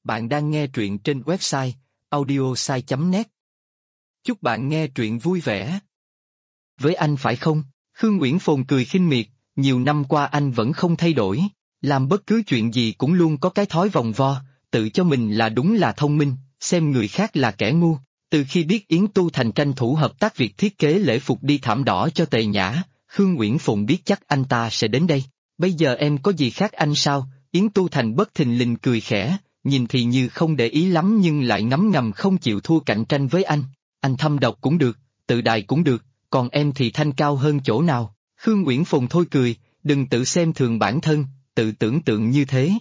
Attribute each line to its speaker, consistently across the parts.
Speaker 1: Bạn đang nghe truyện trên website audiosai.net. Chúc bạn nghe truyện vui vẻ.
Speaker 2: Với anh phải không? Khương Uyển Phồn cười khinh miệt, nhiều năm qua anh vẫn không thay đổi, làm bất cứ chuyện gì cũng luôn có cái thói vòng vo, tự cho mình là đúng là thông minh, xem người khác là kẻ ngu. Từ khi biết Yến Tu Thành tranh thủ hợp tác việc thiết kế lễ phục đi thảm đỏ cho Tề Nhã, Khương Uyển Phồn biết chắc anh ta sẽ đến đây. Bây giờ em có gì khác anh sao? Yến Tu Thành bất thình lình cười khẽ, nhìn thì như không để ý lắm nhưng lại ngấm ngầm không chịu thua cạnh tranh với anh. Anh thâm độc cũng được, tự đại cũng được, còn em thì thanh cao hơn chỗ nào? Khương Uyển Phồn thôi cười, đừng tự xem thường bản thân, tự tưởng tượng như thế.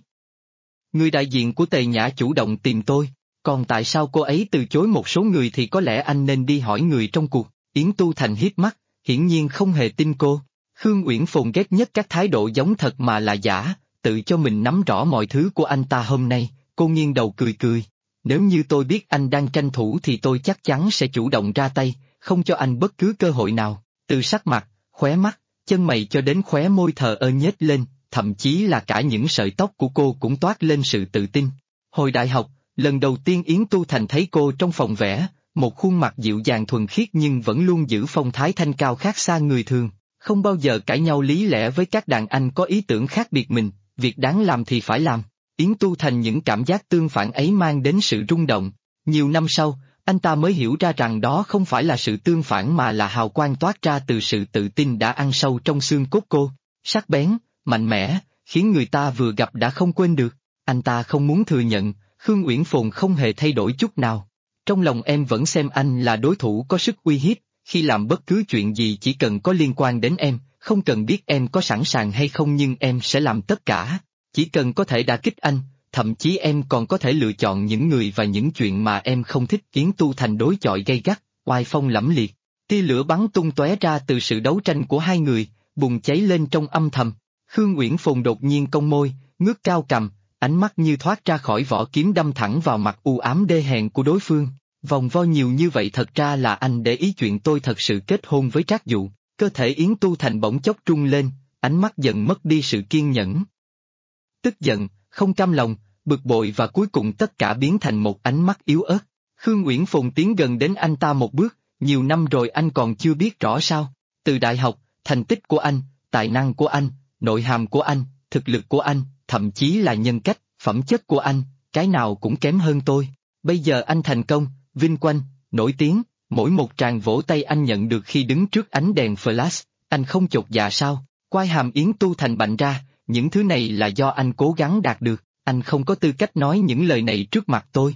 Speaker 2: Người đại diện của Tề Nhã chủ động tìm tôi, còn tại sao cô ấy từ chối một số người thì có lẽ anh nên đi hỏi người trong cuộc. Yến Tu Thành hiếp mắt, hiển nhiên không hề tin cô. Khương Uyển Phồn ghét nhất các thái độ giống thật mà là giả, tự cho mình nắm rõ mọi thứ của anh ta hôm nay. Cô nghiêng đầu cười cười. Nếu như tôi biết anh đang tranh thủ thì tôi chắc chắn sẽ chủ động ra tay, không cho anh bất cứ cơ hội nào. Từ sắc mặt, khóe mắt, chân mày cho đến khóe môi thờ ơ nhếch lên, thậm chí là cả những sợi tóc của cô cũng toát lên sự tự tin. Hồi đại học, lần đầu tiên Yến Tu Thành thấy cô trong phòng vẽ, một khuôn mặt dịu dàng thuần khiết nhưng vẫn luôn giữ phong thái thanh cao khác xa người thường, không bao giờ cãi nhau lý lẽ với các đàn anh có ý tưởng khác biệt mình, việc đáng làm thì phải làm. Yến Tu Thành những cảm giác tương phản ấy mang đến sự rung động. Nhiều năm sau, anh ta mới hiểu ra rằng đó không phải là sự tương phản mà là hào quang toát ra từ sự tự tin đã ăn sâu trong xương cốt cô. Sắc bén, mạnh mẽ, khiến người ta vừa gặp đã không quên được. Anh ta không muốn thừa nhận, Khương Uyển Phồn không hề thay đổi chút nào. Trong lòng em vẫn xem anh là đối thủ có sức uy hiếp, khi làm bất cứ chuyện gì chỉ cần có liên quan đến em, không cần biết em có sẵn sàng hay không nhưng em sẽ làm tất cả. Chỉ cần có thể đả kích anh, thậm chí em còn có thể lựa chọn những người và những chuyện mà em không thích. Yến Tu Thành đối chọi gay gắt, oai phong lẫm liệt. Tia lửa bắn tung tóe ra từ sự đấu tranh của hai người, bùng cháy lên trong âm thầm. Khương Uyển Phồn đột nhiên cong môi, ngước cao cằm, ánh mắt như thoát ra khỏi vỏ kiếm đâm thẳng vào mặt u ám đê hèn của đối phương. Vòng vo nhiều như vậy thật ra là anh để ý chuyện tôi thật sự kết hôn với Trác Dụ. Cơ thể Yến Tu Thành bỗng chốc trung lên, ánh mắt dần mất đi sự kiên nhẫn. Tức giận, không cam lòng, bực bội và cuối cùng tất cả biến thành một ánh mắt yếu ớt. Khương Uyển Phồn tiến gần đến anh ta một bước, nhiều năm rồi anh còn chưa biết rõ sao? Từ đại học, thành tích của anh, tài năng của anh, nội hàm của anh, thực lực của anh, thậm chí là nhân cách, phẩm chất của anh, cái nào cũng kém hơn tôi. Bây giờ anh thành công, vinh quang, nổi tiếng, mỗi một tràng vỗ tay anh nhận được khi đứng trước ánh đèn flash, anh không chột dạ sao? Quai hàm Yến Tu Thành bạnh ra, những thứ này là do anh cố gắng đạt được, anh không có tư cách nói những lời này trước mặt tôi.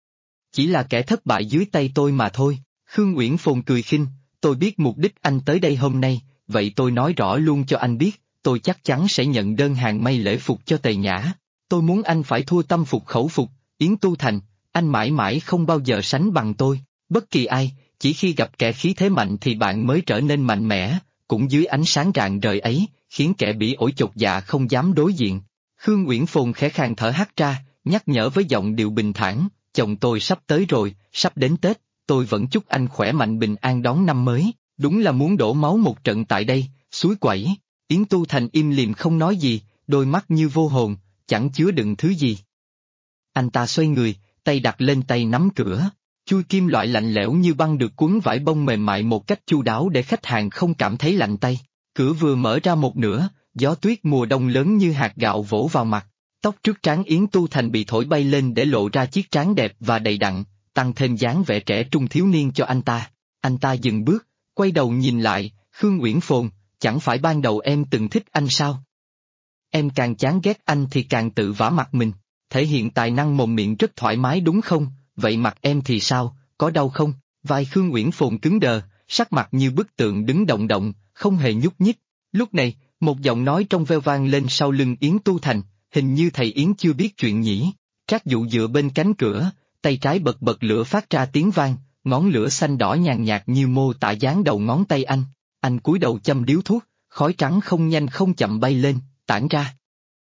Speaker 2: Chỉ là kẻ thất bại dưới tay tôi mà thôi. Khương Uyển Phồn cười khinh, tôi biết mục đích anh tới đây hôm nay, vậy tôi nói rõ luôn cho anh biết, tôi chắc chắn sẽ nhận đơn hàng may lễ phục cho Tề Nhã. Tôi muốn anh phải thua tâm phục khẩu phục, Yến Tu Thành, anh mãi mãi không bao giờ sánh bằng tôi, bất kỳ ai, chỉ khi gặp kẻ khí thế mạnh thì bạn mới trở nên mạnh mẽ, cũng dưới ánh sáng rạng rời ấy, khiến kẻ bỉ ổi chột dạ không dám đối diện. Khương Uyển Phồn khẽ khàng thở hắt ra, nhắc nhở với giọng điệu bình thản, chồng tôi sắp tới rồi, sắp đến Tết, tôi vẫn chúc anh khỏe mạnh bình an đón năm mới, đúng là muốn đổ máu một trận tại đây, suối quẩy. Yến Tu Thành im lìm không nói gì, đôi mắt như vô hồn, chẳng chứa đựng thứ gì. Anh ta xoay người, tay đặt lên tay nắm cửa, chui kim loại lạnh lẽo như băng được cuốn vải bông mềm mại một cách chu đáo để khách hàng không cảm thấy lạnh tay. Cửa vừa mở ra một nửa, gió tuyết mùa đông lớn như hạt gạo vỗ vào mặt, tóc trước trán Yến Tu Thành bị thổi bay lên để lộ ra chiếc trán đẹp và đầy đặn, tăng thêm dáng vẻ trẻ trung thiếu niên cho anh ta. Anh ta dừng bước, quay đầu nhìn lại, Khương Uyển Phồn, chẳng phải ban đầu em từng thích anh sao? Em càng chán ghét anh thì càng tự vả mặt mình, thể hiện tài năng mồm miệng rất thoải mái đúng không? Vậy mặt em thì sao, có đau không? Vai Khương Uyển Phồn cứng đờ, sắc mặt như bức tượng đứng động động, không hề nhúc nhích. Lúc này, một giọng nói trong veo vang lên sau lưng Yến Tu Thành, hình như thầy Yến chưa biết chuyện nhỉ. Trác Dụ dựa bên cánh cửa, tay trái bật bật lửa phát ra tiếng vang, ngón lửa xanh đỏ nhàn nhạt như mô tả dáng đầu ngón tay anh. Anh cúi đầu châm điếu thuốc, khói trắng không nhanh không chậm bay lên, tản ra.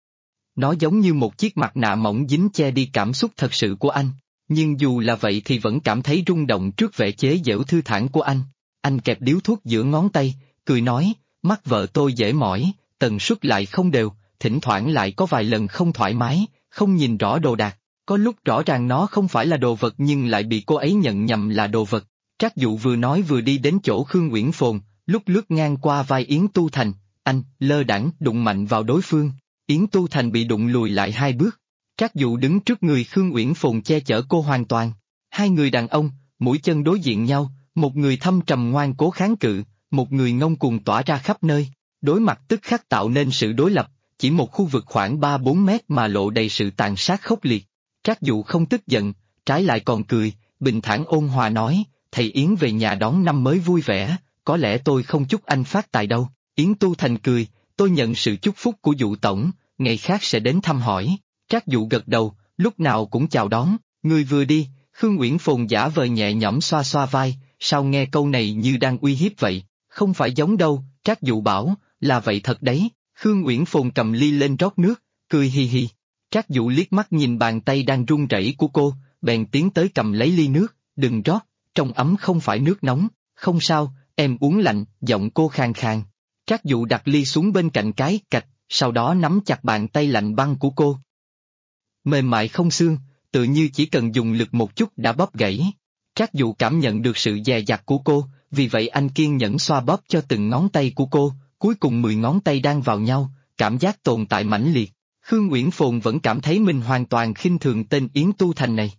Speaker 2: Nó giống như một chiếc mặt nạ mỏng dính che đi cảm xúc thật sự của anh, nhưng dù là vậy thì vẫn cảm thấy rung động trước vẻ chế giễu thư thản của anh. Anh kẹp điếu thuốc giữa ngón tay, cười nói, mắt vợ tôi dễ mỏi, tần suất lại không đều, thỉnh thoảng lại có vài lần không thoải mái, không nhìn rõ đồ đạc, Có lúc rõ ràng nó không phải là đồ vật nhưng lại bị cô ấy nhận nhầm là đồ vật. Trác Dụ vừa nói vừa đi đến chỗ Khương Uyển Phồn, lúc lướt ngang qua vai Yến Tu Thành, anh, lơ đãng đụng mạnh vào đối phương. Yến Tu Thành bị đụng lùi lại 2 bước. Trác Dụ đứng trước người Khương Uyển Phồn che chở cô hoàn toàn. Hai người đàn ông, mũi chân đối diện nhau, một người thâm trầm ngoan cố kháng cự, một người ngông cuồng tỏa ra khắp nơi. Đối mặt tức khắc tạo nên sự đối lập, chỉ một khu vực khoảng 3-4 mét mà lộ đầy sự tàn sát khốc liệt. Trác Dụ không tức giận, trái lại còn cười, bình thản ôn hòa nói, thầy Yến về nhà đón năm mới vui vẻ, có lẽ tôi không chúc anh phát tài đâu. Yến Tu Thành cười, tôi nhận sự chúc phúc của Dụ tổng, ngày khác sẽ đến thăm hỏi. Trác Dụ gật đầu, lúc nào cũng chào đón, người vừa đi, Khương Uyển Phồn giả vờ nhẹ nhõm xoa xoa vai, sao nghe câu này như đang uy hiếp vậy, không phải giống đâu, Trác Dụ bảo, là vậy thật đấy. Khương Uyển Phồn cầm ly lên rót nước, cười hi hi. Trác Dụ liếc mắt nhìn bàn tay đang run rẩy của cô, bèn tiến tới cầm lấy ly nước, đừng rót, trong ấm không phải nước nóng, không sao, em uống lạnh, giọng cô khàn khàn. Trác Dụ đặt ly xuống bên cạnh cái cạch, sau đó nắm chặt bàn tay lạnh băng của cô. Mềm mại không xương, tự như chỉ cần dùng lực một chút đã bóp gãy. Trác Dụ cảm nhận được sự dè dặt của cô, vì vậy anh kiên nhẫn xoa bóp cho từng ngón tay của cô, cuối cùng 10 ngón tay đang vào nhau, cảm giác tồn tại mãnh liệt. Khương Uyển Phồn vẫn cảm thấy mình hoàn toàn khinh thường tên Yến Tu Thành này.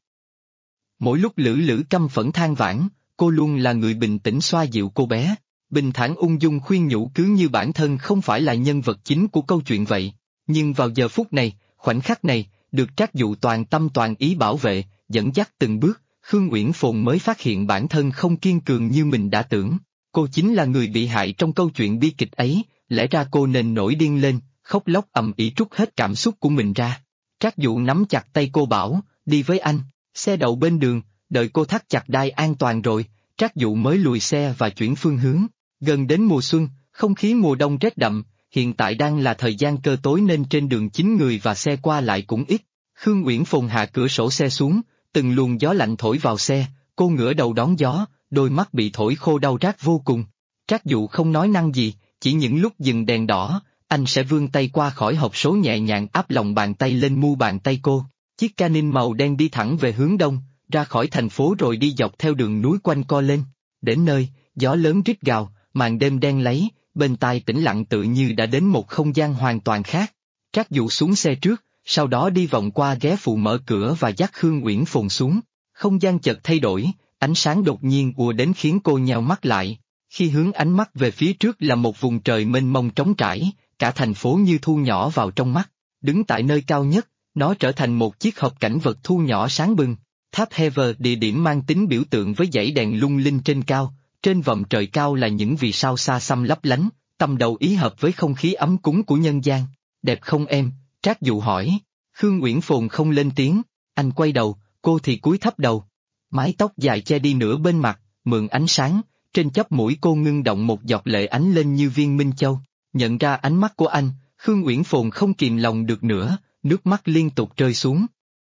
Speaker 2: Mỗi lúc Lữ Lữ căm phẫn than vãn, cô luôn là người bình tĩnh xoa dịu cô bé, bình thản ung dung khuyên nhủ cứ như bản thân không phải là nhân vật chính của câu chuyện vậy. Nhưng vào giờ phút này, khoảnh khắc này, được Trác Dụ toàn tâm toàn ý bảo vệ, dẫn dắt từng bước, Khương Uyển Phồn mới phát hiện bản thân không kiên cường như mình đã tưởng. Cô chính là người bị hại trong câu chuyện bi kịch ấy, lẽ ra cô nên nổi điên lên, khóc lóc ầm ĩ trút hết cảm xúc của mình ra. Trác Dụ nắm chặt tay cô bảo, đi với anh, xe đậu bên đường, đợi cô thắt chặt đai an toàn rồi, Trác Dụ mới lùi xe và chuyển phương hướng. Gần đến mùa xuân, không khí mùa đông rét đậm, hiện tại đang là thời gian cơ tối nên trên đường chính người và xe qua lại cũng ít. Khương Uyển Phồn hạ cửa sổ xe xuống, từng luồng gió lạnh thổi vào xe, cô ngửa đầu đón gió, đôi mắt bị thổi khô đau rát vô cùng. Trác Dụ không nói năng gì, chỉ những lúc dừng đèn đỏ, anh sẽ vươn tay qua khỏi hộp số nhẹ nhàng áp lòng bàn tay lên mu bàn tay cô. Chiếc Canin màu đen đi thẳng về hướng đông, ra khỏi thành phố rồi đi dọc theo đường núi quanh co lên. Đến nơi, gió lớn rít gào, màn đêm đen láy, bên tai tĩnh lặng tự như đã đến một không gian hoàn toàn khác. Trác Dụ xuống xe trước, sau đó đi vòng qua ghé phụ mở cửa và dắt Khương Uyển Phồn xuống. Không gian chợt thay đổi, ánh sáng đột nhiên ùa đến khiến cô nheo mắt lại. Khi hướng ánh mắt về phía trước là một vùng trời mênh mông trống trải, cả thành phố như thu nhỏ vào trong mắt. Đứng tại nơi cao nhất, nó trở thành một chiếc hộp cảnh vật thu nhỏ sáng bừng. Tháp Hever, địa điểm mang tính biểu tượng với dãy đèn lung linh trên cao, trên vòm trời cao là những vì sao xa xăm lấp lánh, tâm đầu ý hợp với không khí ấm cúng của nhân gian. Đẹp không em? Trác Dụ hỏi. Khương Uyển Phồn không lên tiếng, anh quay đầu, cô thì cúi thấp đầu. Mái tóc dài che đi nửa bên mặt, mượn ánh sáng, trên chóp mũi cô ngưng động một giọt lệ ánh lên như viên minh châu. Nhận ra ánh mắt của anh, Khương Uyển Phồn không kìm lòng được nữa, nước mắt liên tục rơi xuống.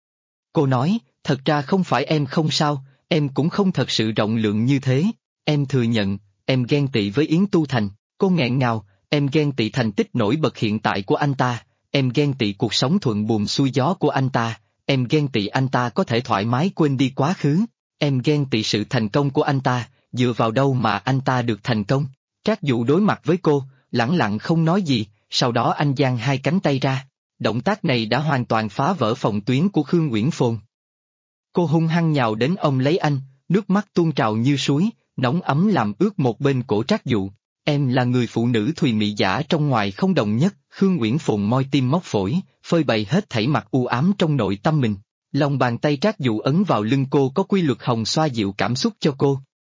Speaker 2: Cô nói, thật ra không phải em không sao, em cũng không thật sự rộng lượng như thế. Em thừa nhận, em ghen tị với Yến Tu Thành. Cô nghẹn ngào, em ghen tị thành tích nổi bật hiện tại của anh ta, em ghen tị cuộc sống thuận buồm xuôi gió của anh ta, em ghen tị anh ta có thể thoải mái quên đi quá khứ, em ghen tị sự thành công của anh ta, dựa vào đâu mà anh ta được thành công. Trác Dụ đối mặt với cô, lẳng lặng không nói gì, sau đó anh giang hai cánh tay ra. Động tác này đã hoàn toàn phá vỡ phòng tuyến của Khương Uyển Phồn. Cô hung hăng nhào đến ôm lấy anh, nước mắt tuôn trào như suối, nóng ấm làm ướt một bên cổ Trác Dụ. Em là người phụ nữ thùy mị giả trong ngoài không đồng nhất. Khương Uyển Phồn moi tim móc phổi, phơi bày hết thảy mặt u ám trong nội tâm mình. Lòng bàn tay Trác Dụ ấn vào lưng cô có quy luật hồng xoa dịu cảm xúc cho cô.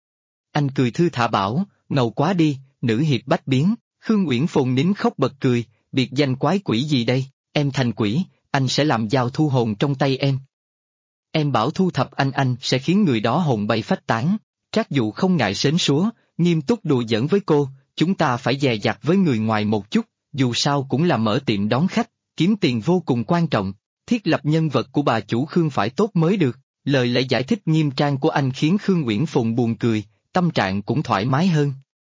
Speaker 2: Anh cười thư thả bảo, ngầu quá đi, nữ hiệp bách biến. Khương Uyển Phồn nín khóc bật cười, biệt danh quái quỷ gì đây, em thành quỷ, anh sẽ làm dao thu hồn trong tay em. Em bảo thu thập anh sẽ khiến người đó hồn bay phách tán. Trác Dụ không ngại sến súa, nghiêm túc đùa giỡn với cô, chúng ta phải dè dặt với người ngoài một chút, dù sao cũng là mở tiệm đón khách, kiếm tiền vô cùng quan trọng, thiết lập nhân vật của bà chủ Khương phải tốt mới được. Lời lẽ giải thích nghiêm trang của anh khiến Khương Uyển Phồn buồn cười, tâm trạng cũng thoải mái hơn.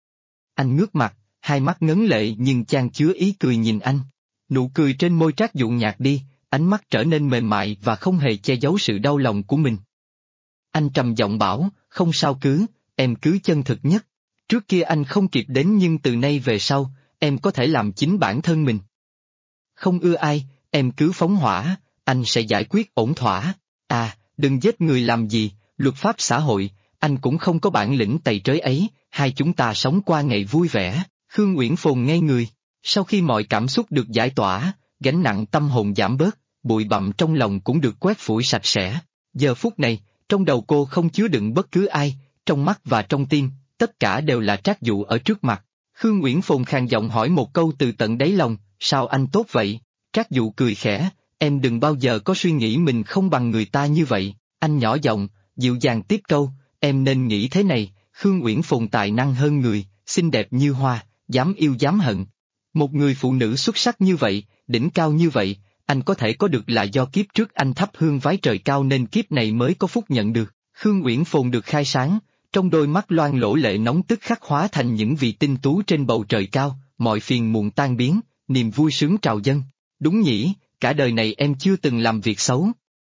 Speaker 2: Anh ngước mặt, hai mắt ngấn lệ nhưng chan chứa ý cười nhìn anh. Nụ cười trên môi Trác Dụ nhạt đi, ánh mắt trở nên mềm mại và không hề che giấu sự đau lòng của mình. Anh trầm giọng bảo, không sao em cứ chân thực nhất. Trước kia anh không kịp đến nhưng từ nay về sau, em có thể làm chính bản thân mình. Không ưa ai, em cứ phóng hỏa, anh sẽ giải quyết ổn thỏa. À, đừng giết người làm gì, luật pháp xã hội, anh cũng không có bản lĩnh tày trới ấy, hai chúng ta sống qua ngày vui vẻ. Khương Uyển Phồn ngây người, sau khi mọi cảm xúc được giải tỏa, gánh nặng tâm hồn giảm bớt, bụi bặm trong lòng cũng được quét phủi sạch sẽ. Giờ phút này, trong đầu cô không chứa đựng bất cứ ai, trong mắt và trong tim, tất cả đều là Trác Dụ ở trước mặt. Khương Uyển Phồn khàn giọng hỏi một câu từ tận đáy lòng, sao anh tốt vậy? Trác Dụ cười khẽ, em đừng bao giờ có suy nghĩ mình không bằng người ta như vậy. Anh nhỏ giọng, dịu dàng tiếp câu, em nên nghĩ thế này, Khương Uyển Phồn tài năng hơn người, xinh đẹp như hoa, dám yêu dám hận. Một người phụ nữ xuất sắc như vậy, đỉnh cao như vậy, anh có thể có được là do kiếp trước anh thắp hương vái trời cao nên kiếp này mới có phúc nhận được. Khương Uyển Phồn được khai sáng, trong đôi mắt loang lỗ lệ nóng tức khắc hóa thành những vì tinh tú trên bầu trời cao, mọi phiền muộn tan biến, niềm vui sướng trào dâng. Đúng nhỉ, cả đời này em chưa từng làm việc xấu.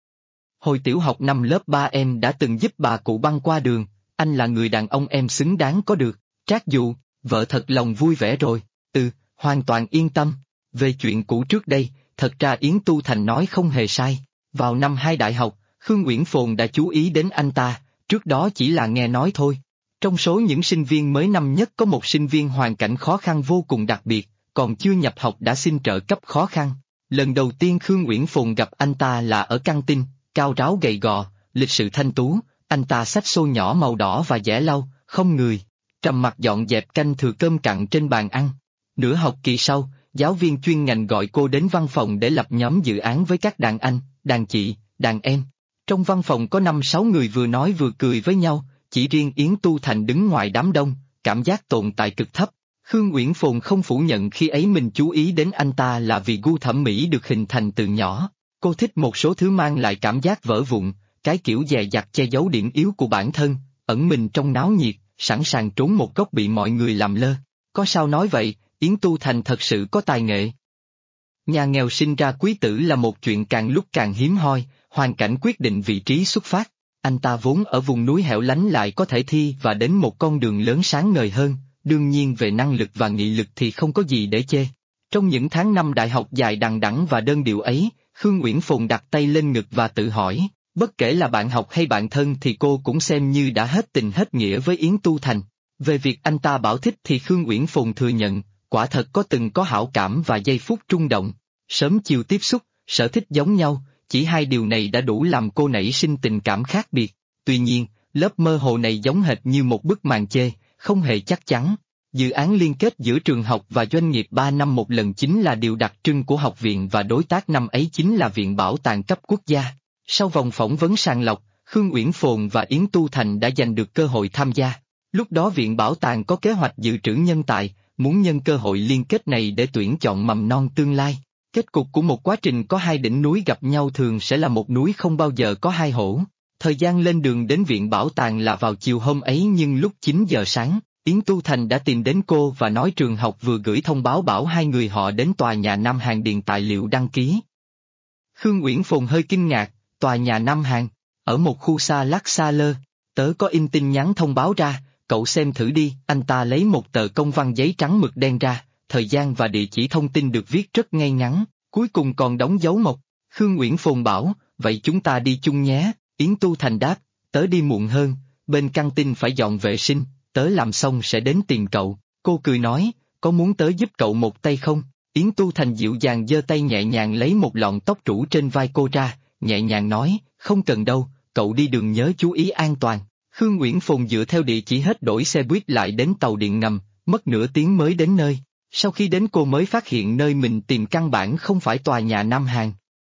Speaker 2: Hồi tiểu học năm lớp 3 em đã từng giúp bà cụ băng qua đường, anh là người đàn ông em xứng đáng có được. Trác Dụ, vợ thật lòng vui vẻ rồi, hoàn toàn yên tâm. Về chuyện cũ trước đây, thật ra Yến Tu Thành nói không hề sai. Vào năm 2 đại học, Khương Uyển Phồn đã chú ý đến anh ta, trước đó chỉ là nghe nói thôi. Trong số những sinh viên mới năm nhất có một sinh viên hoàn cảnh khó khăn vô cùng đặc biệt, còn chưa nhập học đã xin trợ cấp khó khăn. Lần đầu tiên Khương Uyển Phồn gặp anh ta là ở căng tin, cao ráo gầy gò, lịch sự thanh tú, anh ta xách xô nhỏ màu đỏ và dẻ lau, không người, trầm mặc dọn dẹp canh thừa cơm cặn trên bàn ăn. Nửa học kỳ sau, giáo viên chuyên ngành gọi cô đến văn phòng để lập nhóm dự án với các đàn anh, đàn chị, đàn em. Trong văn phòng có 5-6 người vừa nói vừa cười với nhau, chỉ riêng Yến Tu Thành đứng ngoài đám đông, cảm giác tồn tại cực thấp. Khương Uyển Phồn không phủ nhận khi ấy mình chú ý đến anh ta là vì gu thẩm mỹ được hình thành từ nhỏ. Cô thích một số thứ mang lại cảm giác vỡ vụn, cái kiểu dè dặt che giấu điểm yếu của bản thân, ẩn mình trong náo nhiệt, sẵn sàng trốn một góc bị mọi người làm lơ. Có sao nói vậy, Yến Tu Thành thật sự có tài nghệ. Nhà nghèo sinh ra quý tử là một chuyện càng lúc càng hiếm hoi, hoàn cảnh quyết định vị trí xuất phát. Anh ta vốn ở vùng núi hẻo lánh lại có thể thi và đến một con đường lớn sáng ngời hơn, đương nhiên về năng lực và nghị lực thì không có gì để chê. Trong những tháng năm đại học dài đằng đẵng và đơn điệu ấy, Khương Uyển Phồn đặt tay lên ngực và tự hỏi, bất kể là bạn học hay bạn thân thì cô cũng xem như đã hết tình hết nghĩa với Yến Tu Thành. Về việc anh ta bảo thích thì Khương Uyển Phồn thừa nhận, quả thật có từng có hảo cảm và giây phút trung động. Sớm chiều tiếp xúc, sở thích giống nhau, chỉ hai điều này đã đủ làm cô nảy sinh tình cảm khác biệt. Tuy nhiên, lớp mơ hồ này giống hệt như một bức màn chê, không hề chắc chắn. Dự án liên kết giữa trường học và doanh nghiệp 3 năm một lần chính là điều đặc trưng của học viện và đối tác năm ấy chính là Viện Bảo tàng cấp quốc gia. Sau vòng phỏng vấn sàng lọc, Khương Uyển Phồn và Yến Tu Thành đã giành được cơ hội tham gia. Lúc đó Viện Bảo tàng có kế hoạch dự trữ nhân tài, muốn nhân cơ hội liên kết này để tuyển chọn mầm non tương lai. Kết cục của một quá trình có hai đỉnh núi gặp nhau thường sẽ là một núi không bao giờ có hai hổ. Thời gian lên đường đến Viện Bảo tàng là vào chiều hôm ấy nhưng lúc 9 giờ sáng, Yến Tu Thành đã tìm đến cô và nói trường học vừa gửi thông báo bảo hai người họ đến tòa nhà Nam Hàn điền tài liệu đăng ký. Khương Uyển Phồn hơi kinh ngạc, tòa nhà Nam Hàn, ở một khu xa lắc xa lơ, tớ có in tin nhắn thông báo ra, cậu xem thử đi. Anh ta lấy một tờ công văn giấy trắng mực đen ra, thời gian và địa chỉ thông tin được viết rất ngay ngắn, cuối cùng còn đóng dấu mộc. Khương Uyển Phồn bảo, vậy chúng ta đi chung nhé. Yến Tu Thành đáp, tớ đi muộn hơn, bên căng tin phải dọn vệ sinh, tớ làm xong sẽ đến tìm cậu. Cô cười nói, có muốn tớ giúp cậu một tay không? Yến Tu Thành dịu dàng giơ tay nhẹ nhàng lấy một lọn tóc rủ trên vai cô ra, nhẹ nhàng nói, không cần đâu, cậu đi đường nhớ chú ý an toàn. Khương Uyển Phồn dựa theo địa chỉ hết đổi xe buýt lại đến tàu điện ngầm, mất nửa tiếng mới đến nơi. Sau khi đến cô mới phát hiện nơi mình tìm căn bản không phải tòa nhà Nam Hàn.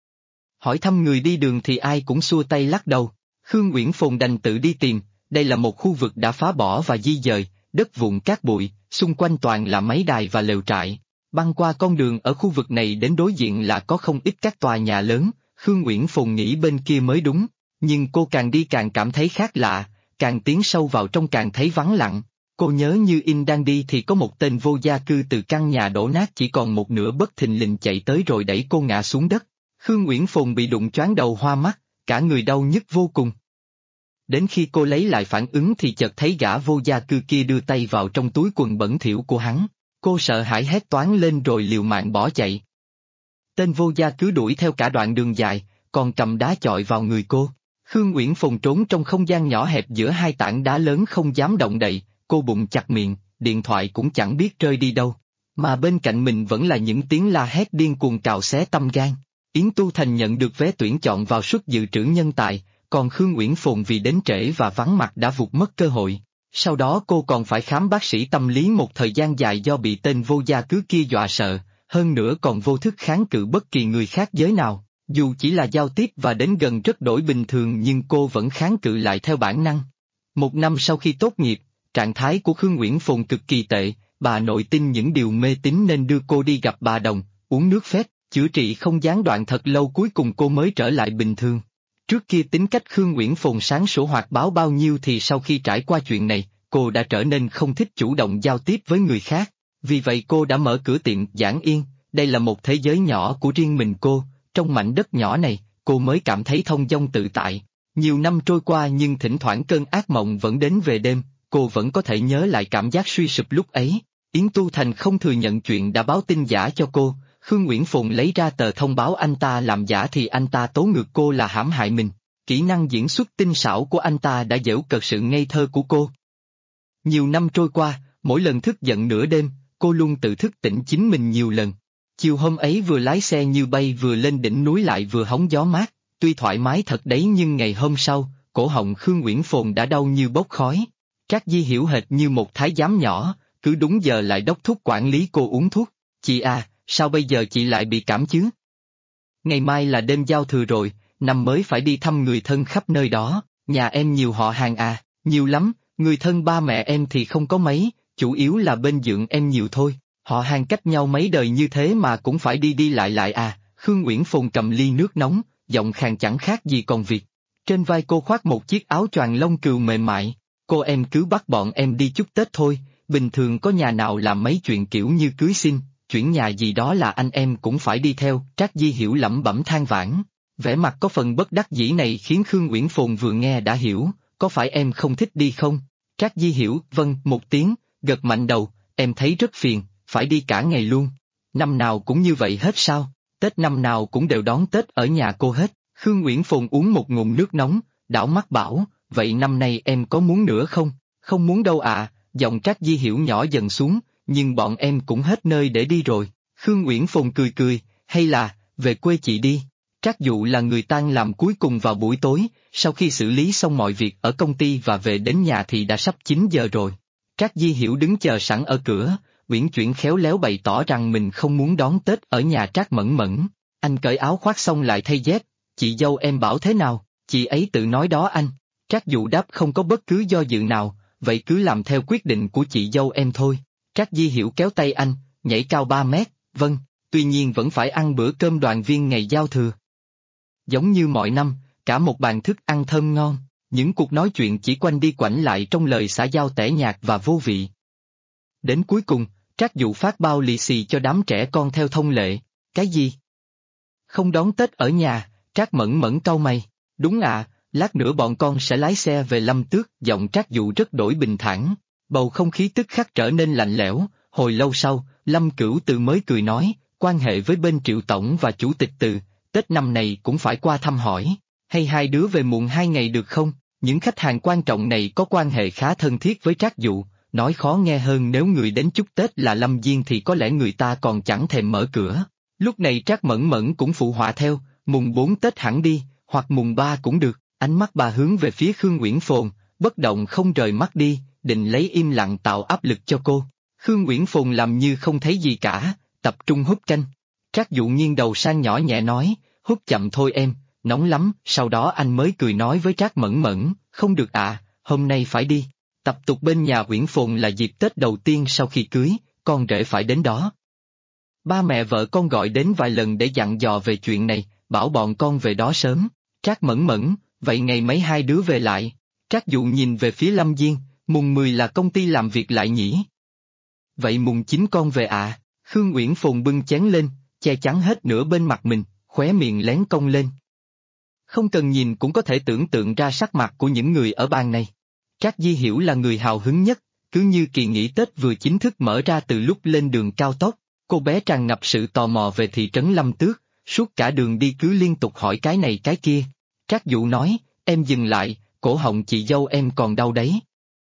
Speaker 2: Hỏi thăm người đi đường thì ai cũng xua tay lắc đầu. Khương Uyển Phồn đành tự đi tìm, đây là một khu vực đã phá bỏ và di dời, đất vụn cát bụi, xung quanh toàn là máy đài và lều trại. Băng qua con đường ở khu vực này đến đối diện là có không ít các tòa nhà lớn, Khương Uyển Phồn nghĩ bên kia mới đúng, nhưng cô càng đi càng cảm thấy khác lạ, càng tiến sâu vào trong càng thấy vắng lặng. Cô nhớ như in đang đi thì có một tên vô gia cư từ căn nhà đổ nát chỉ còn một nửa bất thình lình chạy tới rồi đẩy cô ngã xuống đất. Khương Uyển Phồn bị đụng choáng đầu hoa mắt, cả người đau nhức vô cùng. Đến khi cô lấy lại phản ứng thì chợt thấy gã vô gia cư kia đưa tay vào trong túi quần bẩn thỉu của hắn, cô sợ hãi hét toáng lên rồi liều mạng bỏ chạy. Tên vô gia cứ đuổi theo cả đoạn đường dài, còn cầm đá chọi vào người cô. Khương Uyển Phồn trốn trong không gian nhỏ hẹp giữa hai tảng đá lớn không dám động đậy, cô bụng chặt miệng, điện thoại cũng chẳng biết rơi đi đâu. Mà bên cạnh mình vẫn là những tiếng la hét điên cuồng cào xé tâm gan. Yến Tu Thành nhận được vé tuyển chọn vào suất dự trữ nhân tài, còn Khương Uyển Phồn vì đến trễ và vắng mặt đã vụt mất cơ hội. Sau đó cô còn phải khám bác sĩ tâm lý một thời gian dài do bị tên vô gia cứ kia dọa sợ, hơn nữa còn vô thức kháng cự bất kỳ người khác giới nào. Dù chỉ là giao tiếp và đến gần rất đổi bình thường nhưng cô vẫn kháng cự lại theo bản năng. Một năm sau khi tốt nghiệp, trạng thái của Khương Uyển Phồn cực kỳ tệ, bà nội tin những điều mê tín nên đưa cô đi gặp bà Đồng, uống nước phép, chữa trị không gián đoạn thật lâu cuối cùng cô mới trở lại bình thường. Trước kia tính cách Khương Uyển Phồn sáng sủa hoạt bát bao nhiêu thì sau khi trải qua chuyện này, cô đã trở nên không thích chủ động giao tiếp với người khác. Vì vậy cô đã mở cửa tiệm Giảng Yên, đây là một thế giới nhỏ của riêng mình cô, trong mảnh đất nhỏ này, cô mới cảm thấy thông dong tự tại. Nhiều năm trôi qua nhưng thỉnh thoảng cơn ác mộng vẫn đến về đêm, cô vẫn có thể nhớ lại cảm giác suy sụp lúc ấy. Yến Tu Thành không thừa nhận chuyện đã báo tin giả cho cô, Khương Uyển Phồn lấy ra tờ thông báo anh ta làm giả thì anh ta tố ngược cô là hãm hại mình. Kỹ năng diễn xuất tinh xảo của anh ta đã giễu cợt sự ngây thơ của cô. Nhiều năm trôi qua, mỗi lần thức giận nửa đêm, cô luôn tự thức tỉnh chính mình nhiều lần. Chiều hôm ấy vừa lái xe như bay vừa lên đỉnh núi lại vừa hóng gió mát, tuy thoải mái thật đấy nhưng ngày hôm sau, cổ họng Khương Uyển Phồn đã đau như bốc khói. Trác Di hiểu hệt như một thái giám nhỏ, cứ đúng giờ lại đốc thúc quản lý cô uống thuốc. Chị à, sao bây giờ chị lại bị cảm chứ? Ngày mai là đêm giao thừa rồi, năm mới phải đi thăm người thân khắp nơi đó, nhà em nhiều họ hàng à, nhiều lắm, người thân ba mẹ em thì không có mấy, chủ yếu là bên dượng em nhiều thôi. Họ hàng cách nhau mấy đời như thế mà cũng phải đi đi lại lại à, Khương Uyển Phồn cầm ly nước nóng, giọng khàn chẳng khác gì còn việc. Trên vai cô khoác một chiếc áo choàng lông cừu mềm mại, cô em cứ bắt bọn em đi chúc Tết thôi, bình thường có nhà nào làm mấy chuyện kiểu như cưới xin, chuyển nhà gì đó là anh em cũng phải đi theo, Trác Di Hiểu lẩm bẩm than vãn. Vẻ mặt có phần bất đắc dĩ này khiến Khương Uyển Phồn vừa nghe đã hiểu, có phải em không thích đi không? Trác Di Hiểu, vâng, một tiếng, gật mạnh đầu, em thấy rất phiền. Phải đi cả ngày luôn. Năm nào cũng như vậy hết sao? Tết năm nào cũng đều đón Tết ở nhà cô hết. Khương Uyển Phồn uống một ngụm nước nóng, đảo mắt bảo, vậy năm nay em có muốn nữa không? Không muốn đâu ạ, giọng Trác Di Hiểu nhỏ dần xuống, nhưng bọn em cũng hết nơi để đi rồi. Khương Uyển Phồn cười cười, hay là, về quê chị đi. Trác Dụ là người tan làm cuối cùng vào buổi tối, sau khi xử lý xong mọi việc ở công ty và về đến nhà thì đã sắp 9 giờ rồi. Trác Di Hiểu đứng chờ sẵn ở cửa. Uyển Chuyển khéo léo bày tỏ rằng mình không muốn đón Tết ở nhà Trác Mẫn Mẫn. Anh cởi áo khoác xong lại thay dép, chị dâu em bảo thế nào, chị ấy tự nói đó anh. Trác Dụ đáp không có bất cứ do dự nào, vậy cứ làm theo quyết định của chị dâu em thôi. Trác Di Hiểu kéo tay anh, nhảy cao 3 mét, vâng, tuy nhiên vẫn phải ăn bữa cơm đoàn viên ngày giao thừa. Giống như mọi năm, cả một bàn thức ăn thơm ngon, những cuộc nói chuyện chỉ quanh đi quẩn lại trong lời xã giao tẻ nhạt và vô vị. Đến cuối cùng, Trác Dụ phát bao lì xì cho đám trẻ con theo thông lệ. Cái gì? Không đón Tết ở nhà, Trác Mẫn Mẫn cau mày. Đúng ạ, lát nữa bọn con sẽ lái xe về Lâm Tước. Giọng Trác Dụ rất đổi bình thản. Bầu không khí tức khắc trở nên lạnh lẽo. Hồi lâu sau, Lâm Cửu Từ mới cười nói, quan hệ với bên Triệu Tổng và Chủ tịch Từ, Tết năm này cũng phải qua thăm hỏi. Hay hai đứa về muộn 2 ngày được không? Những khách hàng quan trọng này có quan hệ khá thân thiết với Trác Dụ. Nói khó nghe hơn nếu người đến chúc Tết là Lâm Diên thì có lẽ người ta còn chẳng thèm mở cửa. Lúc này Trác Mẫn Mẫn cũng phụ họa theo, mùng 4 Tết hẳn đi, hoặc mùng 3 cũng được. Ánh mắt bà hướng về phía Khương Uyển Phồn, bất động không rời mắt đi, định lấy im lặng tạo áp lực cho cô. Khương Uyển Phồn làm như không thấy gì cả, tập trung húp canh. Trác Dụ nghiêng đầu sang nhỏ nhẹ nói, húp chậm thôi em, nóng lắm. Sau đó anh mới cười nói với Trác Mẫn Mẫn, không được ạ, hôm nay phải đi. Tập tục bên nhà Uyển Phồn là dịp Tết đầu tiên sau khi cưới, con rể phải đến đó. Ba mẹ vợ con gọi đến vài lần để dặn dò về chuyện này, bảo bọn con về đó sớm. Trác Mẫn Mẫn, vậy ngày mấy hai đứa về lại? Trác Dụ nhìn về phía Lâm Diên, mùng 10 là công ty làm việc lại nhỉ? Vậy mùng 9 con về ạ? Khương Uyển Phồn bưng chén lên, che chắn hết nửa bên mặt mình, khóe miệng lén cong lên. Không cần nhìn cũng có thể tưởng tượng ra sắc mặt của những người ở bàn này. Trác Di Hiểu là người hào hứng nhất, cứ như kỳ nghỉ Tết vừa chính thức mở ra từ lúc lên đường cao tốc, cô bé tràn ngập sự tò mò về thị trấn Lâm Tước, suốt cả đường đi cứ liên tục hỏi cái này cái kia. Trác Dụ nói, em dừng lại, cổ họng chị dâu em còn đau đấy.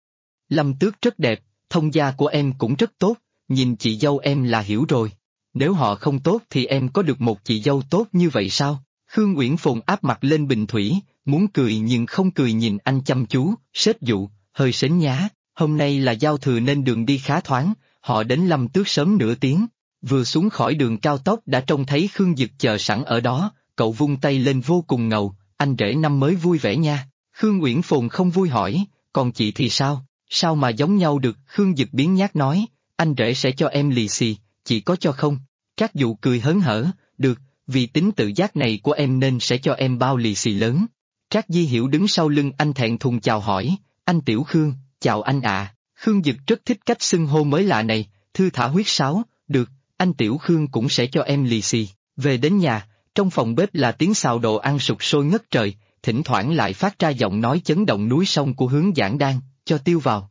Speaker 2: Lâm Tước rất đẹp, thông gia của em cũng rất tốt, nhìn chị dâu em là hiểu rồi. Nếu họ không tốt thì em có được một chị dâu tốt như vậy sao? Khương Uyển Phồn áp mặt lên bình thủy, muốn cười nhưng không cười nhìn anh chăm chú, sếp Dụ, hơi sến nhá, hôm nay là giao thừa nên đường đi khá thoáng, họ đến Lâm Tước sớm nửa tiếng. Vừa xuống khỏi đường cao tốc đã trông thấy Khương Dực chờ sẵn ở đó, cậu vung tay lên vô cùng ngầu, anh rể năm mới vui vẻ nha. Khương Uyển Phồn không vui hỏi, còn chị thì sao, sao mà giống nhau được? Khương Dực biếng nhác nói, anh rể sẽ cho em lì xì, chị có cho không? Trác Dụ cười hớn hở, được, vì tính tự giác này của em nên sẽ cho em bao lì xì lớn. Trác Di Hiểu đứng sau lưng anh thẹn thùng chào hỏi, anh Tiểu Khương, chào anh ạ. Khương Dực rất thích cách xưng hô mới lạ này, thư thả huyết sáo, được, anh Tiểu Khương cũng sẽ cho em lì xì. Về đến nhà, trong phòng bếp là tiếng xào đồ ăn sục sôi ngất trời, thỉnh thoảng lại phát ra giọng nói chấn động núi sông của Hướng Giảng Đan, cho tiêu vào.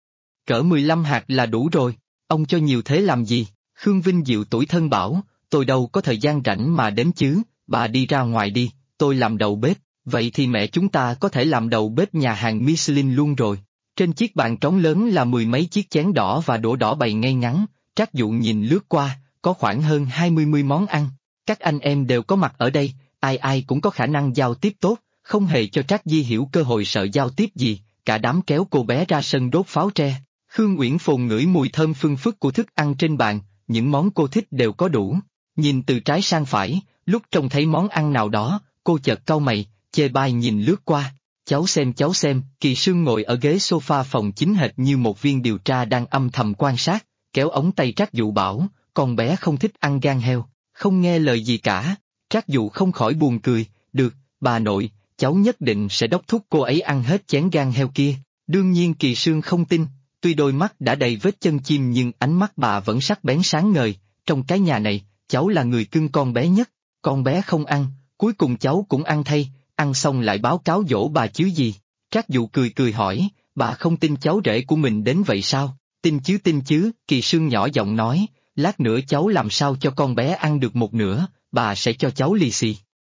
Speaker 2: Cỡ 15 hạt là đủ rồi, ông cho nhiều thế làm gì? Khương Vinh Diệu tủi thân bảo, tôi đâu có thời gian rảnh mà đến chứ, bà đi ra ngoài đi, tôi làm đầu bếp, vậy thì mẹ chúng ta có thể làm đầu bếp nhà hàng Michelin luôn rồi. Trên chiếc bàn trống lớn là mười mấy chiếc chén đỏ và đũa đỏ bày ngay ngắn, Trác Dụ nhìn lướt qua, có khoảng hơn 20 món ăn. Các anh em đều có mặt ở đây, ai ai cũng có khả năng giao tiếp tốt, không hề cho Trác Di Hiểu cơ hội sợ giao tiếp gì, cả đám kéo cô bé ra sân đốt pháo tre. Khương Uyển Phồn ngửi mùi thơm phưng phức của thức ăn trên bàn, những món cô thích đều có đủ. Nhìn từ trái sang phải, lúc trông thấy món ăn nào đó, cô chợt cau mày, chê bai nhìn lướt qua. Cháu xem, Kỳ Sương ngồi ở ghế sofa phòng chính hệt như một viên điều tra đang âm thầm quan sát, kéo ống tay Trác Dụ bảo, con bé không thích ăn gan heo, không nghe lời gì cả. Trác Dụ không khỏi buồn cười, được, bà nội, cháu nhất định sẽ đốc thúc cô ấy ăn hết chén gan heo kia. Đương nhiên Kỳ Sương không tin, tuy đôi mắt đã đầy vết chân chim nhưng ánh mắt bà vẫn sắc bén sáng ngời, trong cái nhà này, cháu là người cưng con bé nhất, con bé không ăn, cuối cùng cháu cũng ăn thay, ăn xong lại báo cáo dỗ bà chứ gì. Trác Dụ cười hỏi, bà không tin cháu rể của mình đến vậy sao? Tin chứ, Kỳ Sương nhỏ giọng nói, lát nữa cháu làm sao cho con bé ăn được một nửa, bà sẽ cho cháu lì xì.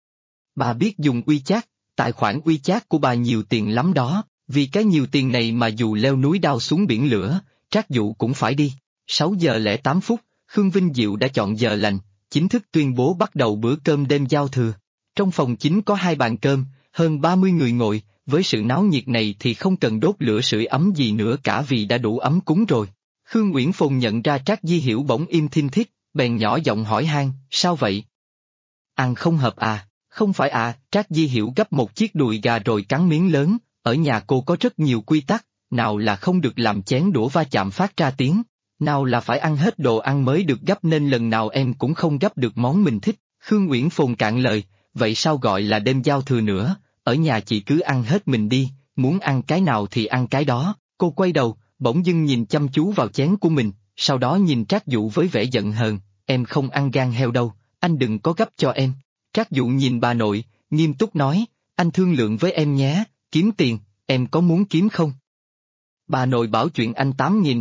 Speaker 2: Bà biết dùng WeChat, tài khoản WeChat của bà nhiều tiền lắm đó, vì cái nhiều tiền này mà dù leo núi đao xuống biển lửa, Trác Dụ cũng phải đi. 6 giờ 08 phút, Khương Vinh Diệu đã chọn giờ lành, chính thức tuyên bố bắt đầu bữa cơm đêm giao thừa. Trong phòng chính có 2 bàn cơm, hơn 30 người ngồi, với sự náo nhiệt này thì không cần đốt lửa sưởi ấm gì nữa cả vì đã đủ ấm cúng rồi. Khương Uyển Phồn nhận ra Trác Di Hiểu bỗng im thinh thít, bèn nhỏ giọng hỏi han, sao vậy? Ăn không hợp à? Không phải à, Trác Di Hiểu gấp một chiếc đùi gà rồi cắn miếng lớn, ở nhà cô có rất nhiều quy tắc, nào là không được làm chén đũa va chạm phát ra tiếng, nào là phải ăn hết đồ ăn mới được gấp nên lần nào em cũng không gấp được món mình thích. Khương Uyển Phồn cạn lời, vậy sao gọi là đêm giao thừa nữa, ở nhà chị cứ ăn hết mình đi, muốn ăn cái nào thì ăn cái đó. Cô quay đầu, bỗng dưng nhìn chăm chú vào chén của mình, sau đó nhìn Trác Dụ với vẻ giận hờn, em không ăn gan heo đâu, anh đừng có gấp cho em. Trác Dụ nhìn bà nội, nghiêm túc nói, anh thương lượng với em nhé, kiếm tiền, em có muốn kiếm không? Bà nội bảo chuyện anh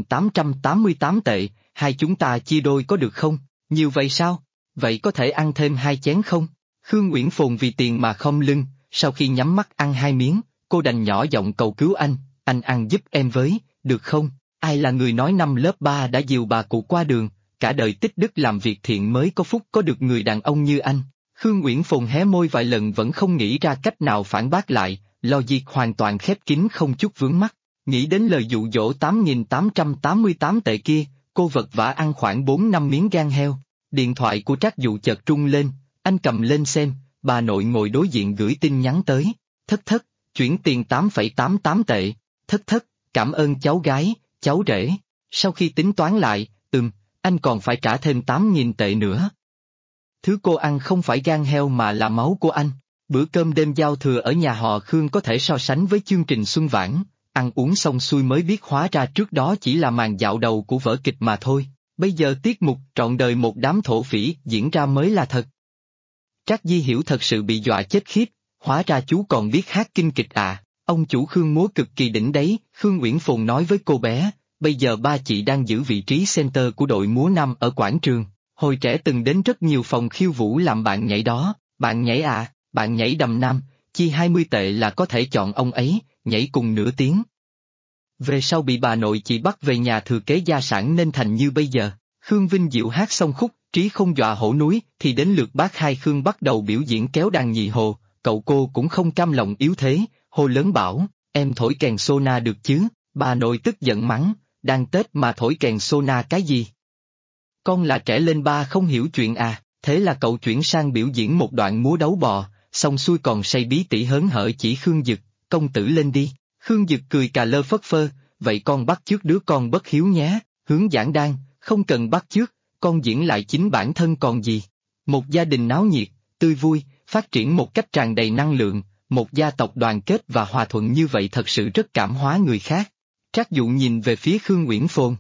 Speaker 2: 8.888 tệ, hai chúng ta chia đôi có được không? Nhiều vậy sao? Vậy có thể ăn thêm 2 chén không? Khương Uyển Phồn vì tiền mà khom lưng, sau khi nhắm mắt ăn 2 miếng, cô đành nhỏ giọng cầu cứu anh ăn giúp em với, được không? Ai là người nói năm lớp 3 đã dìu bà cụ qua đường, cả đời tích đức làm việc thiện mới có phúc có được người đàn ông như anh. Khương Uyển Phồn hé môi vài lần vẫn không nghĩ ra cách nào phản bác lại, logic hoàn toàn khép kín không chút vướng mắc. Nghĩ đến lời dụ dỗ 8.888 tệ kia, cô vật vã ăn khoảng 4-5 miếng gan heo. Điện thoại của Trác Dụ chợt rung lên, anh cầm lên xem, bà nội ngồi đối diện gửi tin nhắn tới. Thất, chuyển tiền 8,88 tệ. Thất, cảm ơn cháu gái, cháu rể. Sau khi tính toán lại, anh còn phải trả thêm 8.000 tệ nữa. Thứ cô ăn không phải gan heo mà là máu của anh. Bữa cơm đêm giao thừa ở nhà họ Khương có thể so sánh với chương trình Xuân Vãn, ăn uống xong xuôi mới biết hóa ra trước đó chỉ là màn dạo đầu của vở kịch mà thôi. Bây giờ tiết mục trọn đời một đám thổ phỉ diễn ra mới là thật. Trác Di Hiểu thật sự bị dọa chết khiếp, hóa ra chú còn biết hát kinh kịch à, ông chủ Khương múa cực kỳ đỉnh đấy, Khương Uyển Phồn nói với cô bé, bây giờ ba chị đang giữ vị trí center của đội múa nam ở quảng trường, hồi trẻ từng đến rất nhiều phòng khiêu vũ làm bạn nhảy đó, bạn nhảy à, bạn nhảy đầm nam, chi 20 tệ là có thể chọn ông ấy, nhảy cùng nửa tiếng. Về sau bị bà nội chị bắt về nhà thừa kế gia sản nên thành như bây giờ. Khương Vinh Diệu hát xong khúc Trí không dọa hổ núi thì đến lượt bác hai Khương bắt đầu biểu diễn kéo đàn nhị hồ, cậu cô cũng không cam lòng yếu thế, hô lớn bảo, em thổi kèn sona được chứ, bà nội tức giận mắng, đang Tết mà thổi kèn sona cái gì? Con là trẻ lên ba không hiểu chuyện à, thế là cậu chuyển sang biểu diễn một đoạn múa đấu bò, xong xuôi còn say bí tỉ hớn hở chỉ Khương Dực, công tử lên đi, Khương Dực cười cà lơ phất phơ, vậy con bắt chước đứa con bất hiếu nhé, hướng giảng đan, không cần bắt chước, con diễn lại chính bản thân còn gì. Một gia đình náo nhiệt, tươi vui, phát triển một cách tràn đầy năng lượng, một gia tộc đoàn kết và hòa thuận như vậy thật sự rất cảm hóa người khác. Trác Dụ nhìn về phía Khương Uyển Phồn.